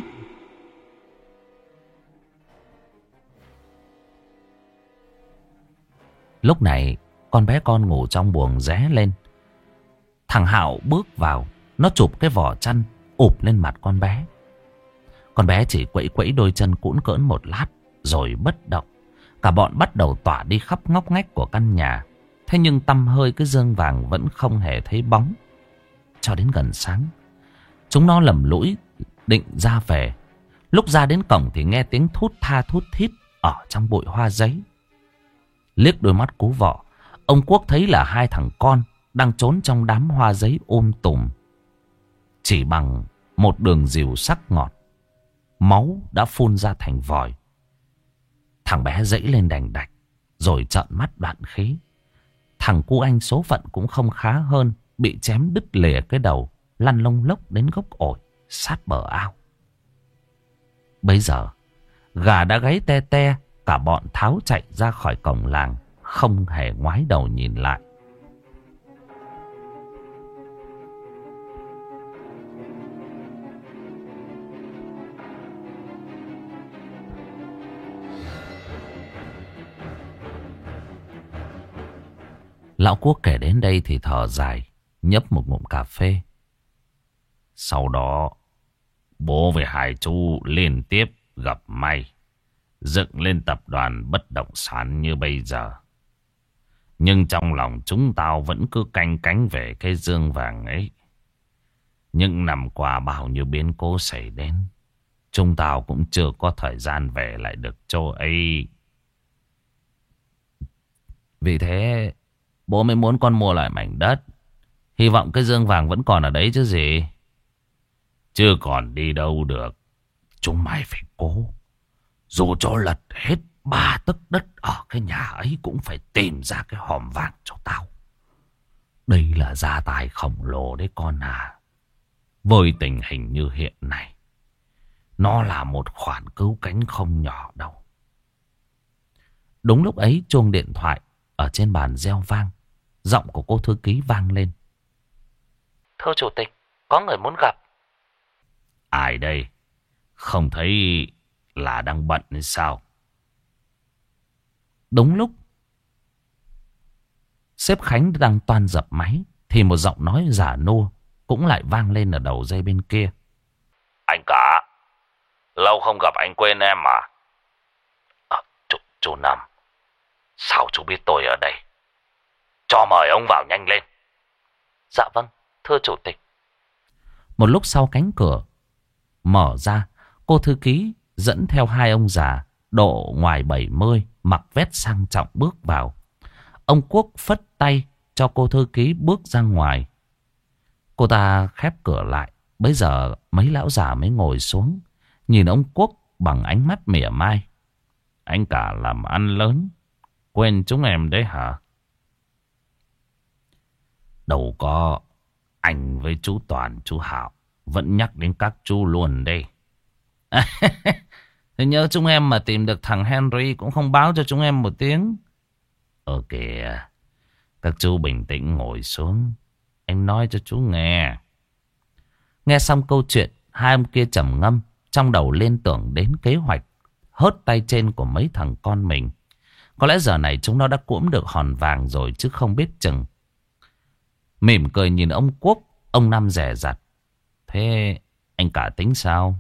Lúc này con bé con ngủ trong buồng ré lên. Thằng Hạo bước vào, nó chụp cái vỏ chăn ụp lên mặt con bé. Con bé chỉ quẫy quẫy đôi chân cũn cỡn một lát rồi bất động. Cả bọn bắt đầu tỏa đi khắp ngóc ngách của căn nhà. Thế nhưng tăm hơi cái dương vàng vẫn không hề thấy bóng. Cho đến gần sáng, chúng nó lầm lũi định ra về. Lúc ra đến cổng thì nghe tiếng thút tha thút thít ở trong bụi hoa giấy. Liếc đôi mắt cú vọ, ông Quốc thấy là hai thằng con đang trốn trong đám hoa giấy tùm. Chỉ bằng một đường rìu sắc ngọt, máu đã phun ra thành vòi. Thằng bé dãy lên đành đạch, rồi trợn mắt đoạn khí. Thằng cu anh số phận cũng không khá hơn, bị chém đứt lìa cái đầu, lăn lông lốc đến gốc ổi sát bờ ao. Bây giờ gà đã gáy te te, cả bọn tháo chạy ra khỏi cổng làng, không hề ngoái đầu nhìn lại. Lão Quốc kể đến đây thì thở dài, nhấp một ngụm cà phê. Sau đó bố với hai chú liên tiếp gặp may, dựng lên tập đoàn bất động sản như bây giờ. Nhưng trong lòng chúng tao vẫn cứ canh cánh về cái dương vàng ấy. Những năm qua bao nhiêu biến cố xảy đến, chúng tao cũng chưa có thời gian về lại được chỗ ấy. Vì thế bố mới muốn con mua lại mảnh đất. Hy vọng cái dương vàng vẫn còn ở đấy chứ gì. Chưa còn đi đâu được. Chúng mày phải cố. Dù cho lật hết 3 tấc đất ở cái nhà ấy, cũng phải tìm ra cái hòm vàng cho tao. Đây là gia tài khổng lồ đấy con à. Với tình hình như hiện nay, nó là một khoản cứu cánh không nhỏ đâu. Đúng lúc ấy chuông điện thoại ở trên bàn reo vang. Giọng của cô thư ký vang lên. Thưa chủ tịch, có người muốn gặp. Ai đây? Không thấy là đang bận hay sao? Đúng lúc sếp Khánh đang toan dập máy thì một giọng nói giả nua cũng lại vang lên ở đầu dây bên kia. Anh cả, lâu không gặp anh quên em à? Chú Năm, sao chú biết tôi ở đây? Cho mời ông vào nhanh lên. Dạ vâng, thưa chủ tịch. Một lúc sau cánh cửa mở ra, cô thư ký dẫn theo hai ông già độ ngoài 70, mặc vest sang trọng bước vào. Ông Quốc phất tay cho cô thư ký bước ra ngoài. Cô ta khép cửa lại. Bấy giờ mấy lão già mới ngồi xuống, nhìn ông Quốc bằng ánh mắt mỉa mai. Anh cả làm ăn lớn, quên chúng em đấy hả? Đâu có, anh với chú Toàn, chú Hảo vẫn nhắc đến các chú luôn đây. Thế nhớ chúng em mà tìm được thằng Henry cũng không báo cho chúng em một tiếng. Kìa, các chú bình tĩnh ngồi xuống, anh nói cho chú nghe. Nghe xong câu chuyện, hai ông kia trầm ngâm, trong đầu liên tưởng đến kế hoạch hớt tay trên của mấy thằng con mình. Có lẽ giờ này chúng nó đã cuỗm được hòn vàng rồi chứ không biết chừng. Mỉm cười nhìn ông Quốc, ông Năm dè dặt. Thế anh cả tính sao?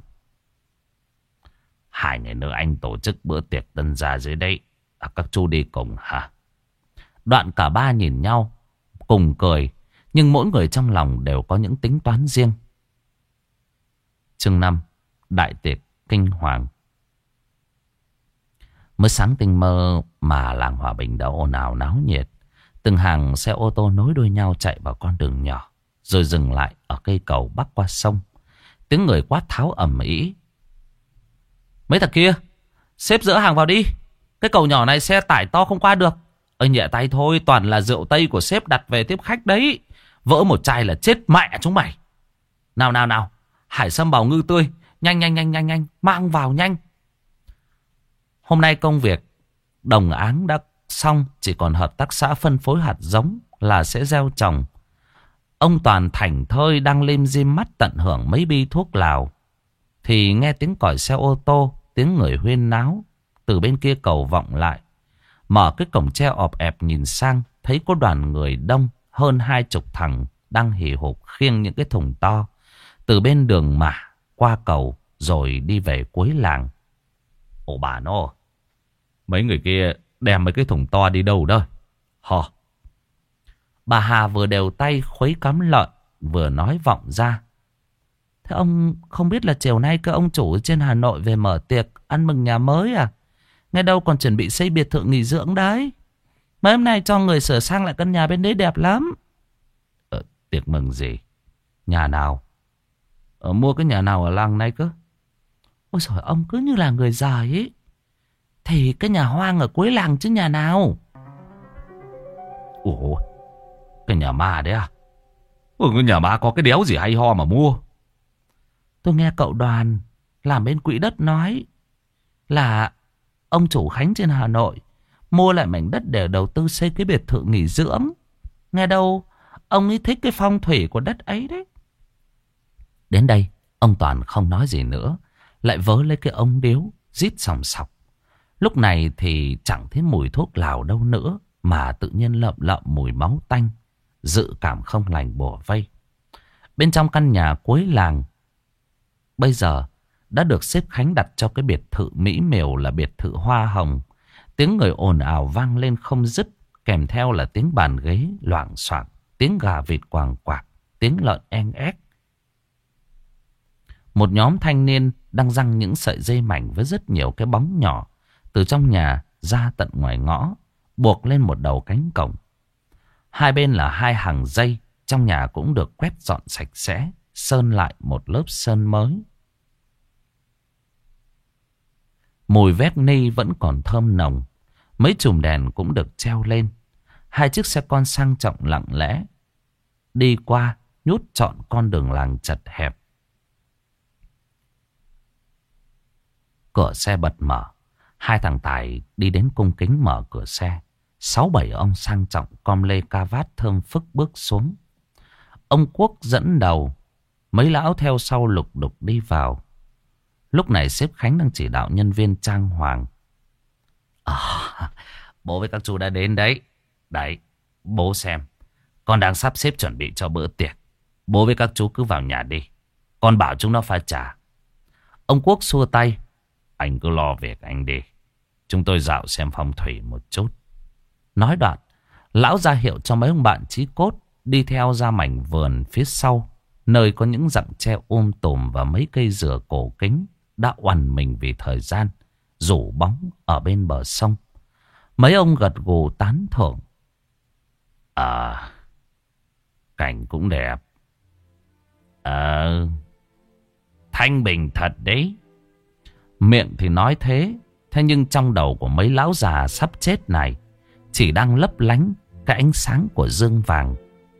2 ngày nữa anh tổ chức bữa tiệc tân gia dưới đây. Các chú đi cùng hả? Đoạn cả ba nhìn nhau, cùng cười. Nhưng mỗi người trong lòng đều có những tính toán riêng. Chương 5. Đại tiệc kinh hoàng. Mới sáng tinh mơ mà làng Hòa Bình đã ồn ào náo nhiệt. Từng hàng xe ô tô nối đuôi nhau chạy vào con đường nhỏ, rồi dừng lại ở cây cầu bắc qua sông. Tiếng người quát tháo ầm ĩ. Mấy thằng kia, xếp dỡ hàng vào đi. Cái cầu nhỏ này xe tải to không qua được. Nhẹ tay thôi, toàn là rượu Tây của sếp đặt về tiếp khách đấy. Vỡ một chai là chết mẹ chúng mày. Nào, hải sâm bào ngư tươi. Nhanh, mang vào nhanh. Hôm nay công việc đồng áng đã xong, chỉ còn hợp tác xã phân phối hạt giống là sẽ gieo trồng. Ông Toàn thảnh thơi đang lim dim mắt tận hưởng mấy bi thuốc lào, thì nghe tiếng còi xe ô tô, tiếng người huyên náo từ bên kia cầu vọng lại. Mở cái cổng tre ọp ẹp nhìn sang, thấy có đoàn người đông hơn 20 thằng đang hì hục khiêng những cái thùng to từ bên đường mả qua cầu rồi đi về cuối làng. Ồ bà nó, mấy người kia đem mấy cái thùng to đi đâu đó? Hò. Bà Hà vừa đều tay khuấy cắm lợn vừa nói vọng ra. Thế ông không biết là chiều nay các ông chủ trên Hà Nội về mở tiệc ăn mừng nhà mới à? Nghe đâu còn chuẩn bị xây biệt thự nghỉ dưỡng đấy. Mấy hôm nay cho người sửa sang lại căn nhà bên đấy đẹp lắm. Tiệc mừng gì? Nhà nào? Mua cái nhà nào ở làng này cơ? Ôi trời, ông cứ như là người già ấy. Thì cái nhà hoang ở cuối làng chứ nhà nào? Ủa, cái nhà ma đấy à? Cái nhà ma có cái đéo gì hay ho mà mua? Tôi nghe cậu Đoàn làm bên quỹ đất nói là ông chủ Khánh trên Hà Nội mua lại mảnh đất để đầu tư xây cái biệt thự nghỉ dưỡng. Nghe đâu ông ấy thích cái phong thủy của đất ấy đấy. Đến đây ông Toàn không nói gì nữa, lại vớ lấy cái ống điếu rít sòng sọc. Lúc này thì chẳng thấy mùi thuốc lào đâu nữa, mà tự nhiên lợm lợm mùi máu tanh, dự cảm không lành bủa vây. Bên trong căn nhà cuối làng bây giờ đã được sếp Khánh đặt cho cái biệt thự mỹ miều là biệt thự hoa hồng. Tiếng người ồn ào vang lên không dứt, kèm theo là tiếng bàn ghế loạng xoạng, tiếng gà vịt quàng quạc, tiếng lợn en ép. Một nhóm thanh niên đang giăng những sợi dây mảnh với rất nhiều cái bóng nhỏ từ trong nhà ra tận ngoài ngõ, buộc lên một đầu cánh cổng. Hai bên là 2 hàng dây, trong nhà cũng được quét dọn sạch sẽ, sơn lại một lớp sơn mới. Mùi vét ni vẫn còn thơm nồng, mấy chùm đèn cũng được treo lên. 2 chiếc xe con sang trọng lặng lẽ đi qua, nhút trọn con đường làng chật hẹp. Cửa xe bật mở, 2 thằng Tài đi đến cung kính mở cửa xe. 6-7 ông sang trọng com lê ca vát thơm phức bước xuống. Ông Quốc dẫn đầu, mấy lão theo sau lục đục đi vào. Lúc này sếp Khánh đang chỉ đạo nhân viên trang hoàng. Bố với các chú đã đến đấy. Đấy, bố xem, con đang sắp xếp chuẩn bị cho bữa tiệc. Bố với các chú cứ vào nhà đi, con bảo chúng nó pha trà. Ông Quốc xua tay. Anh cứ lo việc anh đi, chúng tôi dạo xem phong thủy một chút. Nói đoạn, lão ra hiệu cho mấy ông bạn chí cốt đi theo ra mảnh vườn phía sau, nơi có những rặng tre tùm và mấy cây dừa cổ kính đã oằn mình vì thời gian, rủ bóng ở bên bờ sông. Mấy ông gật gù tán thưởng. Cảnh cũng đẹp. Thanh bình thật đấy. Miệng thì nói thế, thế nhưng trong đầu của mấy lão già sắp chết này chỉ đang lấp lánh cái ánh sáng của dương vàng.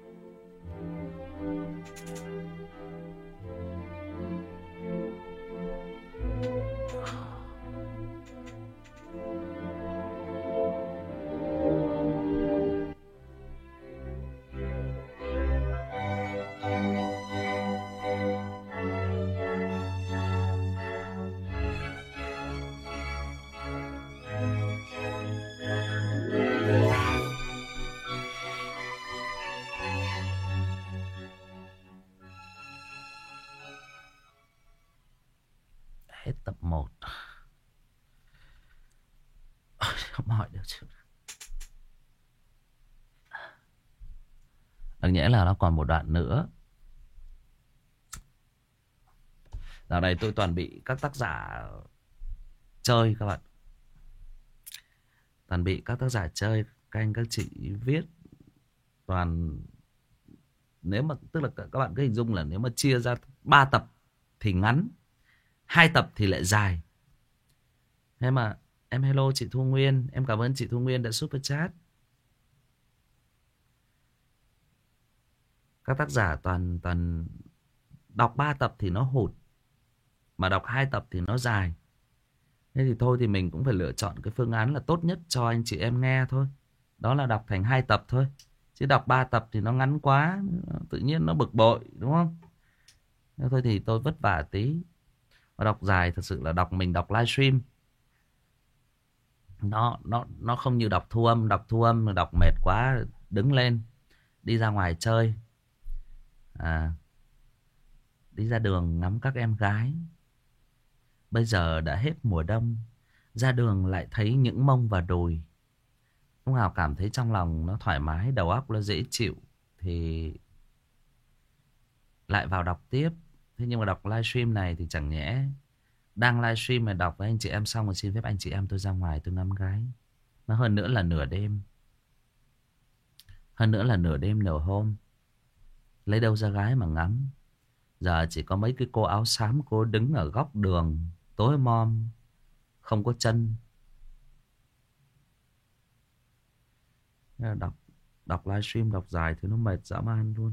Hết tập 1. Không hỏi được chứ. Đáng nhẽ là nó còn một đoạn nữa. Dạo này tôi toàn bị các tác giả chơi các bạn. Toàn bị các tác giả chơi. Các anh các chị viết toàn. Nếu mà tức là các bạn cứ hình dung là nếu mà chia ra 3 tập thì ngắn, 2 tập thì lại dài. Thế mà em hello chị Thu Nguyên. Em cảm ơn chị Thu Nguyên đã super chat. Các tác giả toàn đọc 3 tập thì nó hụt, mà đọc 2 tập thì nó dài. Thế thì thôi thì mình cũng phải lựa chọn cái phương án là tốt nhất cho anh chị em nghe thôi. Đó là đọc thành 2 tập thôi. Chứ đọc 3 tập thì nó ngắn quá, tự nhiên nó bực bội, đúng không? Thế thôi thì tôi vất vả tí. Và đọc dài thật sự là mình đọc livestream. Nó không như đọc thu âm. Đọc thu âm đọc mệt quá, đứng lên đi ra ngoài chơi, đi ra đường ngắm các em gái. Bây giờ đã hết mùa đông, ra đường lại thấy những mông và đùi. Lúc nào cảm thấy trong lòng nó thoải mái, đầu óc nó dễ chịu thì lại vào đọc tiếp. Thế nhưng mà đọc livestream này thì chẳng nhẽ đang livestream mà đọc với anh chị em xong rồi xin phép anh chị em tôi ra ngoài tôi ngắm gái. Mà hơn nữa là nửa đêm. Hơn nữa là nửa đêm nửa hôm. Lấy đâu ra gái mà ngắm. Giờ chỉ có mấy cái cô áo xám, cô đứng ở góc đường tối mom, không có chân. Đọc livestream, đọc dài thì nó mệt dã man luôn.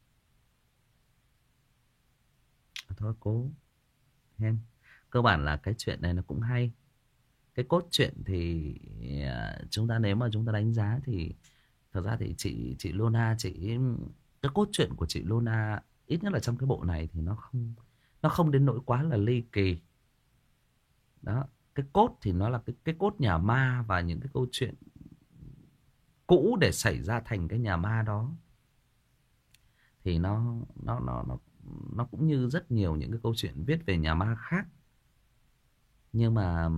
Thôi cố hen. Cơ bản là cái chuyện này nó cũng hay. Cái cốt truyện thì chúng ta nếu mà chúng ta đánh giá thì thật ra thì chị Luna, cái cốt truyện của chị Luna ít nhất là trong cái bộ này thì nó không đến nỗi quá là ly kỳ. Đó, cái cốt thì nó là cái cốt nhà ma và những cái câu chuyện cũ để xảy ra thành cái nhà ma đó. Thì nó cũng như rất nhiều những cái câu chuyện viết về nhà ma khác. Nhưng mà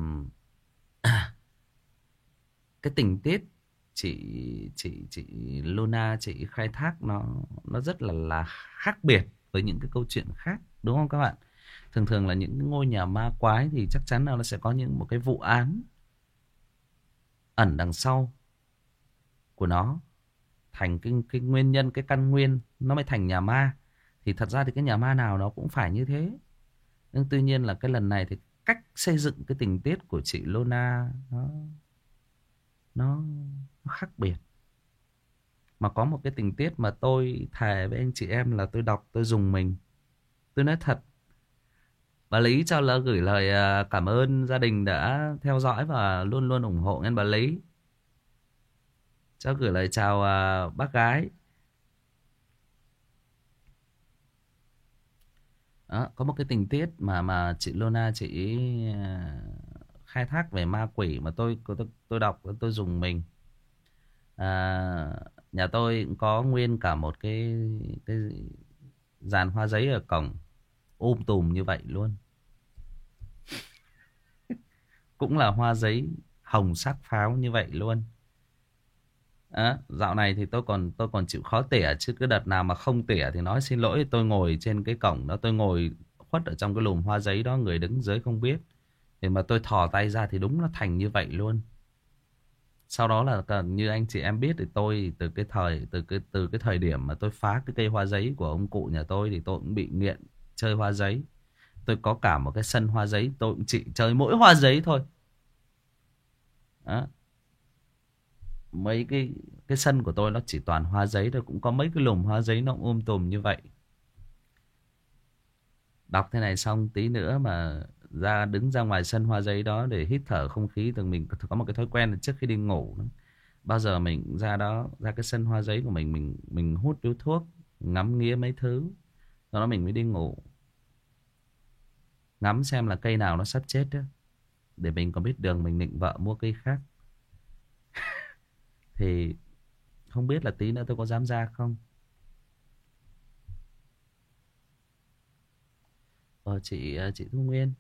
cái tình tiết chị Luna chị khai thác nó rất là khác biệt với những cái câu chuyện khác, đúng không các bạn? Thường là những ngôi nhà ma quái thì chắc chắn là nó sẽ có một cái vụ án ẩn đằng sau của nó, thành cái nguyên nhân, cái căn nguyên nó mới thành nhà ma. Thì thật ra thì cái nhà ma nào nó cũng phải như thế. Nhưng tuy nhiên là cái lần này thì cách xây dựng cái tình tiết của chị Luna nó khác biệt. Mà có một cái tình tiết mà tôi thề với anh chị em là tôi đọc tôi rùng mình. Tôi nói thật. Bà Lý cho là gửi lời cảm ơn gia đình đã theo dõi và luôn luôn ủng hộ nghe bà Lý. Cho gửi lời chào bác gái. Đó, có một cái tình tiết mà chị Luna chị khai thác về ma quỷ mà tôi đọc tôi dùng mình. Nhà tôi cũng có nguyên cả một cái dàn hoa giấy ở cổng tùm như vậy luôn. Cũng là hoa giấy hồng sắc pháo như vậy luôn. Dạo này thì tôi còn chịu khó tỉa, chứ cái đợt nào mà không tỉa thì nói xin lỗi. Tôi ngồi trên cái cổng đó, tôi ngồi khuất ở trong cái lùm hoa giấy đó, người đứng dưới không biết. Thì mà tôi thò tay ra thì đúng nó thành như vậy luôn. Sau đó là như anh chị em biết thì tôi từ cái thời điểm mà tôi phá cái cây hoa giấy của ông cụ nhà tôi thì tôi cũng bị nghiện chơi hoa giấy. Tôi có cả một cái sân hoa giấy, tôi cũng chỉ chơi mỗi hoa giấy thôi. Đó. mấy cái sân của tôi nó chỉ toàn hoa giấy thôi, cũng có mấy cái lùm hoa giấy nó tùm như vậy. Đọc thế này xong tí nữa mà đứng ra ngoài sân hoa giấy đó để hít thở không khí. Từng mình có một cái thói quen là trước khi đi ngủ đó, bao giờ mình ra cái sân hoa giấy của mình hút điếu thuốc, ngắm nghía mấy thứ, sau đó mình mới đi ngủ. Ngắm xem là cây nào nó sắp chết đó, để mình còn biết đường mình định vợ mua cây khác. Thì không biết là tí nữa tôi có dám ra không. Chị Thu Nguyên,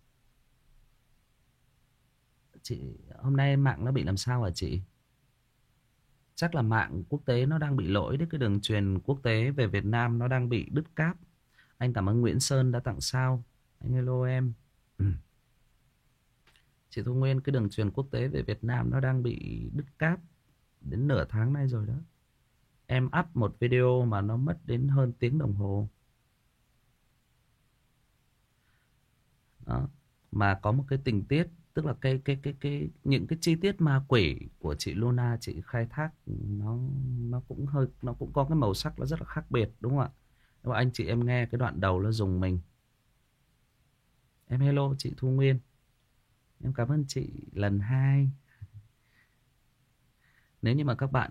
chị hôm nay mạng nó bị làm sao hả chị? Chắc là mạng quốc tế nó đang bị lỗi đấy, cái đường truyền quốc tế về Việt Nam nó đang bị đứt cáp. Anh cảm ơn Nguyễn Sơn đã tặng sao. Anh hello em. Chị Thu Nguyên, cái đường truyền quốc tế về Việt Nam nó đang bị đứt cáp đến nửa tháng nay rồi đó. Em up một video mà nó mất đến hơn tiếng đồng hồ. Đó. Mà có một cái tình tiết, tức là những cái chi tiết ma quỷ của chị Luna chị khai thác nó cũng có cái màu sắc nó rất là khác biệt, đúng không ạ? Nếu mà anh chị em nghe cái đoạn đầu nó rùng mình. Em hello chị Thu Nguyên. Em cảm ơn chị lần 2. Nếu như mà các bạn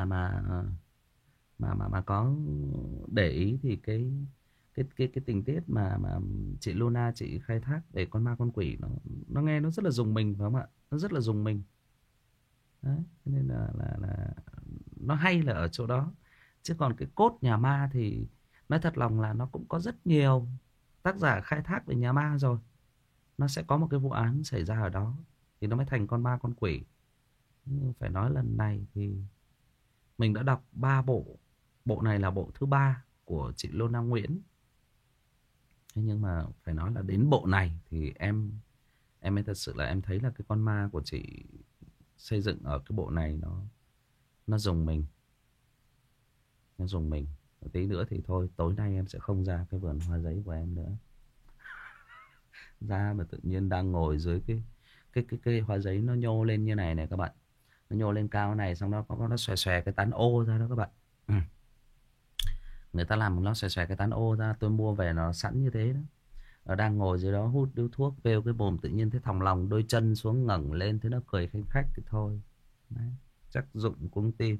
mà có để ý thì cái tình tiết mà chị Luna chị khai thác về con ma con quỷ nó nghe nó rất là rùng mình, phải không ạ? Nó rất là rùng mình. Đấy, cho nên là nó hay là ở chỗ đó. Chứ còn cái cốt nhà ma thì nói thật lòng là nó cũng có rất nhiều tác giả khai thác về nhà ma rồi. Nó sẽ có một cái vụ án xảy ra ở đó thì nó mới thành con ma con quỷ. Nhưng phải nói lần này thì mình đã đọc 3 bộ. Bộ này là bộ thứ 3 của chị Luna Nguyễn. Thế nhưng mà phải nói là đến bộ này thì em ấy thật sự là em thấy là cái con ma của chị xây dựng ở cái bộ này nó dùng mình. Nó dùng mình. Một tí nữa thì thôi, tối nay em sẽ không ra cái vườn hoa giấy của em nữa. Ra mà tự nhiên đang ngồi dưới cái hoa giấy nó nhô lên như này này các bạn. Nó nhô lên cao này, xong đó nó xòe xòe cái tán ô ra đó các bạn. Người ta làm nó xòe xòe cái tán ô ra, tôi mua về nó sẵn như thế đó. Nó đang ngồi dưới đó hút điếu thuốc, vêu cái mồm, tự nhiên thấy thòng lòng đôi chân xuống ngẩng lên, thế nó cười khanh khách thì thôi. Đấy, chắc dụng cuống tim.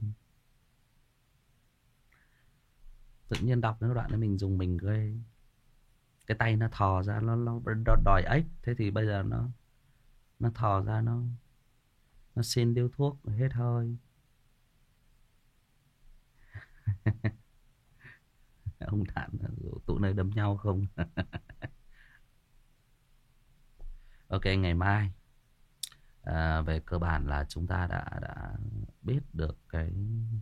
Tự nhiên đọc cái đoạn này mình dùng mình ghê. Cái tay nó thò ra, nó đòi ếch. Thế thì bây giờ nó thò ra, nó xin điếu thuốc hết hơi. Ông Thản tụi này đấm nhau không? Ok, ngày mai về cơ bản là chúng ta đã biết được cái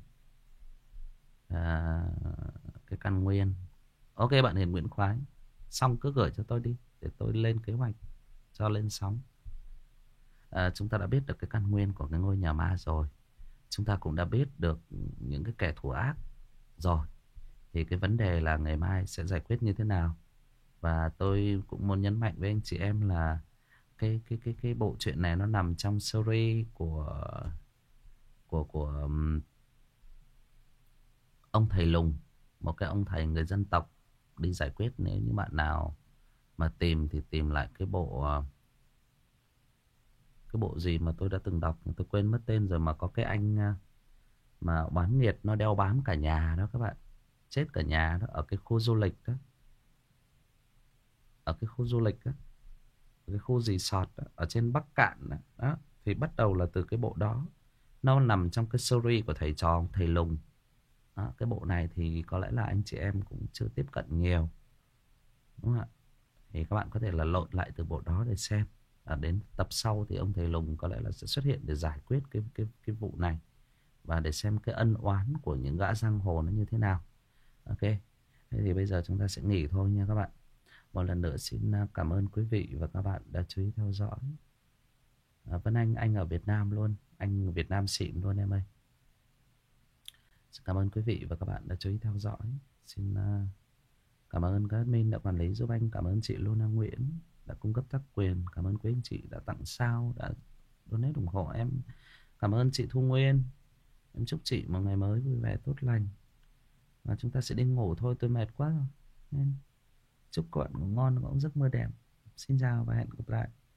căn nguyên. Ok bạn Hiền Nguyễn Khoái, xong cứ gửi cho tôi đi để tôi lên kế hoạch cho lên sóng. Chúng ta đã biết được cái căn nguyên của cái ngôi nhà ma rồi. Chúng ta cũng đã biết được những cái kẻ thù ác rồi. Thì cái vấn đề là ngày mai sẽ giải quyết như thế nào. Và tôi cũng muốn nhấn mạnh với anh chị em là cái bộ truyện này nó nằm trong series của ông thầy Lùng, một cái ông thầy người dân tộc đi giải quyết. Nếu như bạn nào mà tìm thì tìm lại cái bộ gì mà tôi đã từng đọc, tôi quên mất tên rồi, mà có cái anh mà oán nghiệt nó đeo bám cả nhà đó các bạn, chết cả nhà đó ở cái khu du lịch đó, ở cái khu du lịch đó, cái khu resort đó, ở trên Bắc Cạn đó. Đó thì bắt đầu là từ cái bộ đó, nó nằm trong cái series của thầy trò thầy Lùng đó. Cái bộ này thì có lẽ là anh chị em cũng chưa tiếp cận nhiều, đúng không ạ? Thì các bạn có thể là lội lại từ bộ đó để xem. Đến tập sau thì ông thầy Lùng có lẽ là sẽ xuất hiện để giải quyết cái vụ này, và để xem cái ân oán của những gã giang hồ nó như thế nào. Ok, thế thì bây giờ chúng ta sẽ nghỉ thôi nha các bạn. Một lần nữa xin cảm ơn quý vị và các bạn đã chú ý theo dõi. Vân Anh ở Việt Nam luôn, anh Việt Nam xịn luôn em ơi. Xin cảm ơn quý vị và các bạn đã chú ý theo dõi. Xin cảm ơn các admin đã quản lý giúp anh. Cảm ơn chị Luna Nguyễn đã cung cấp tác quyền. Cảm ơn quý anh chị đã tặng sao, đã donate ủng hộ em. Cảm ơn chị Thu Nguyên. Em chúc chị một ngày mới vui vẻ tốt lành. Và chúng ta sẽ đi ngủ thôi, tôi mệt quá rồi. Nên chúc các bạn ngủ ngon, ngủ giấc mơ đẹp. Xin chào và hẹn gặp lại.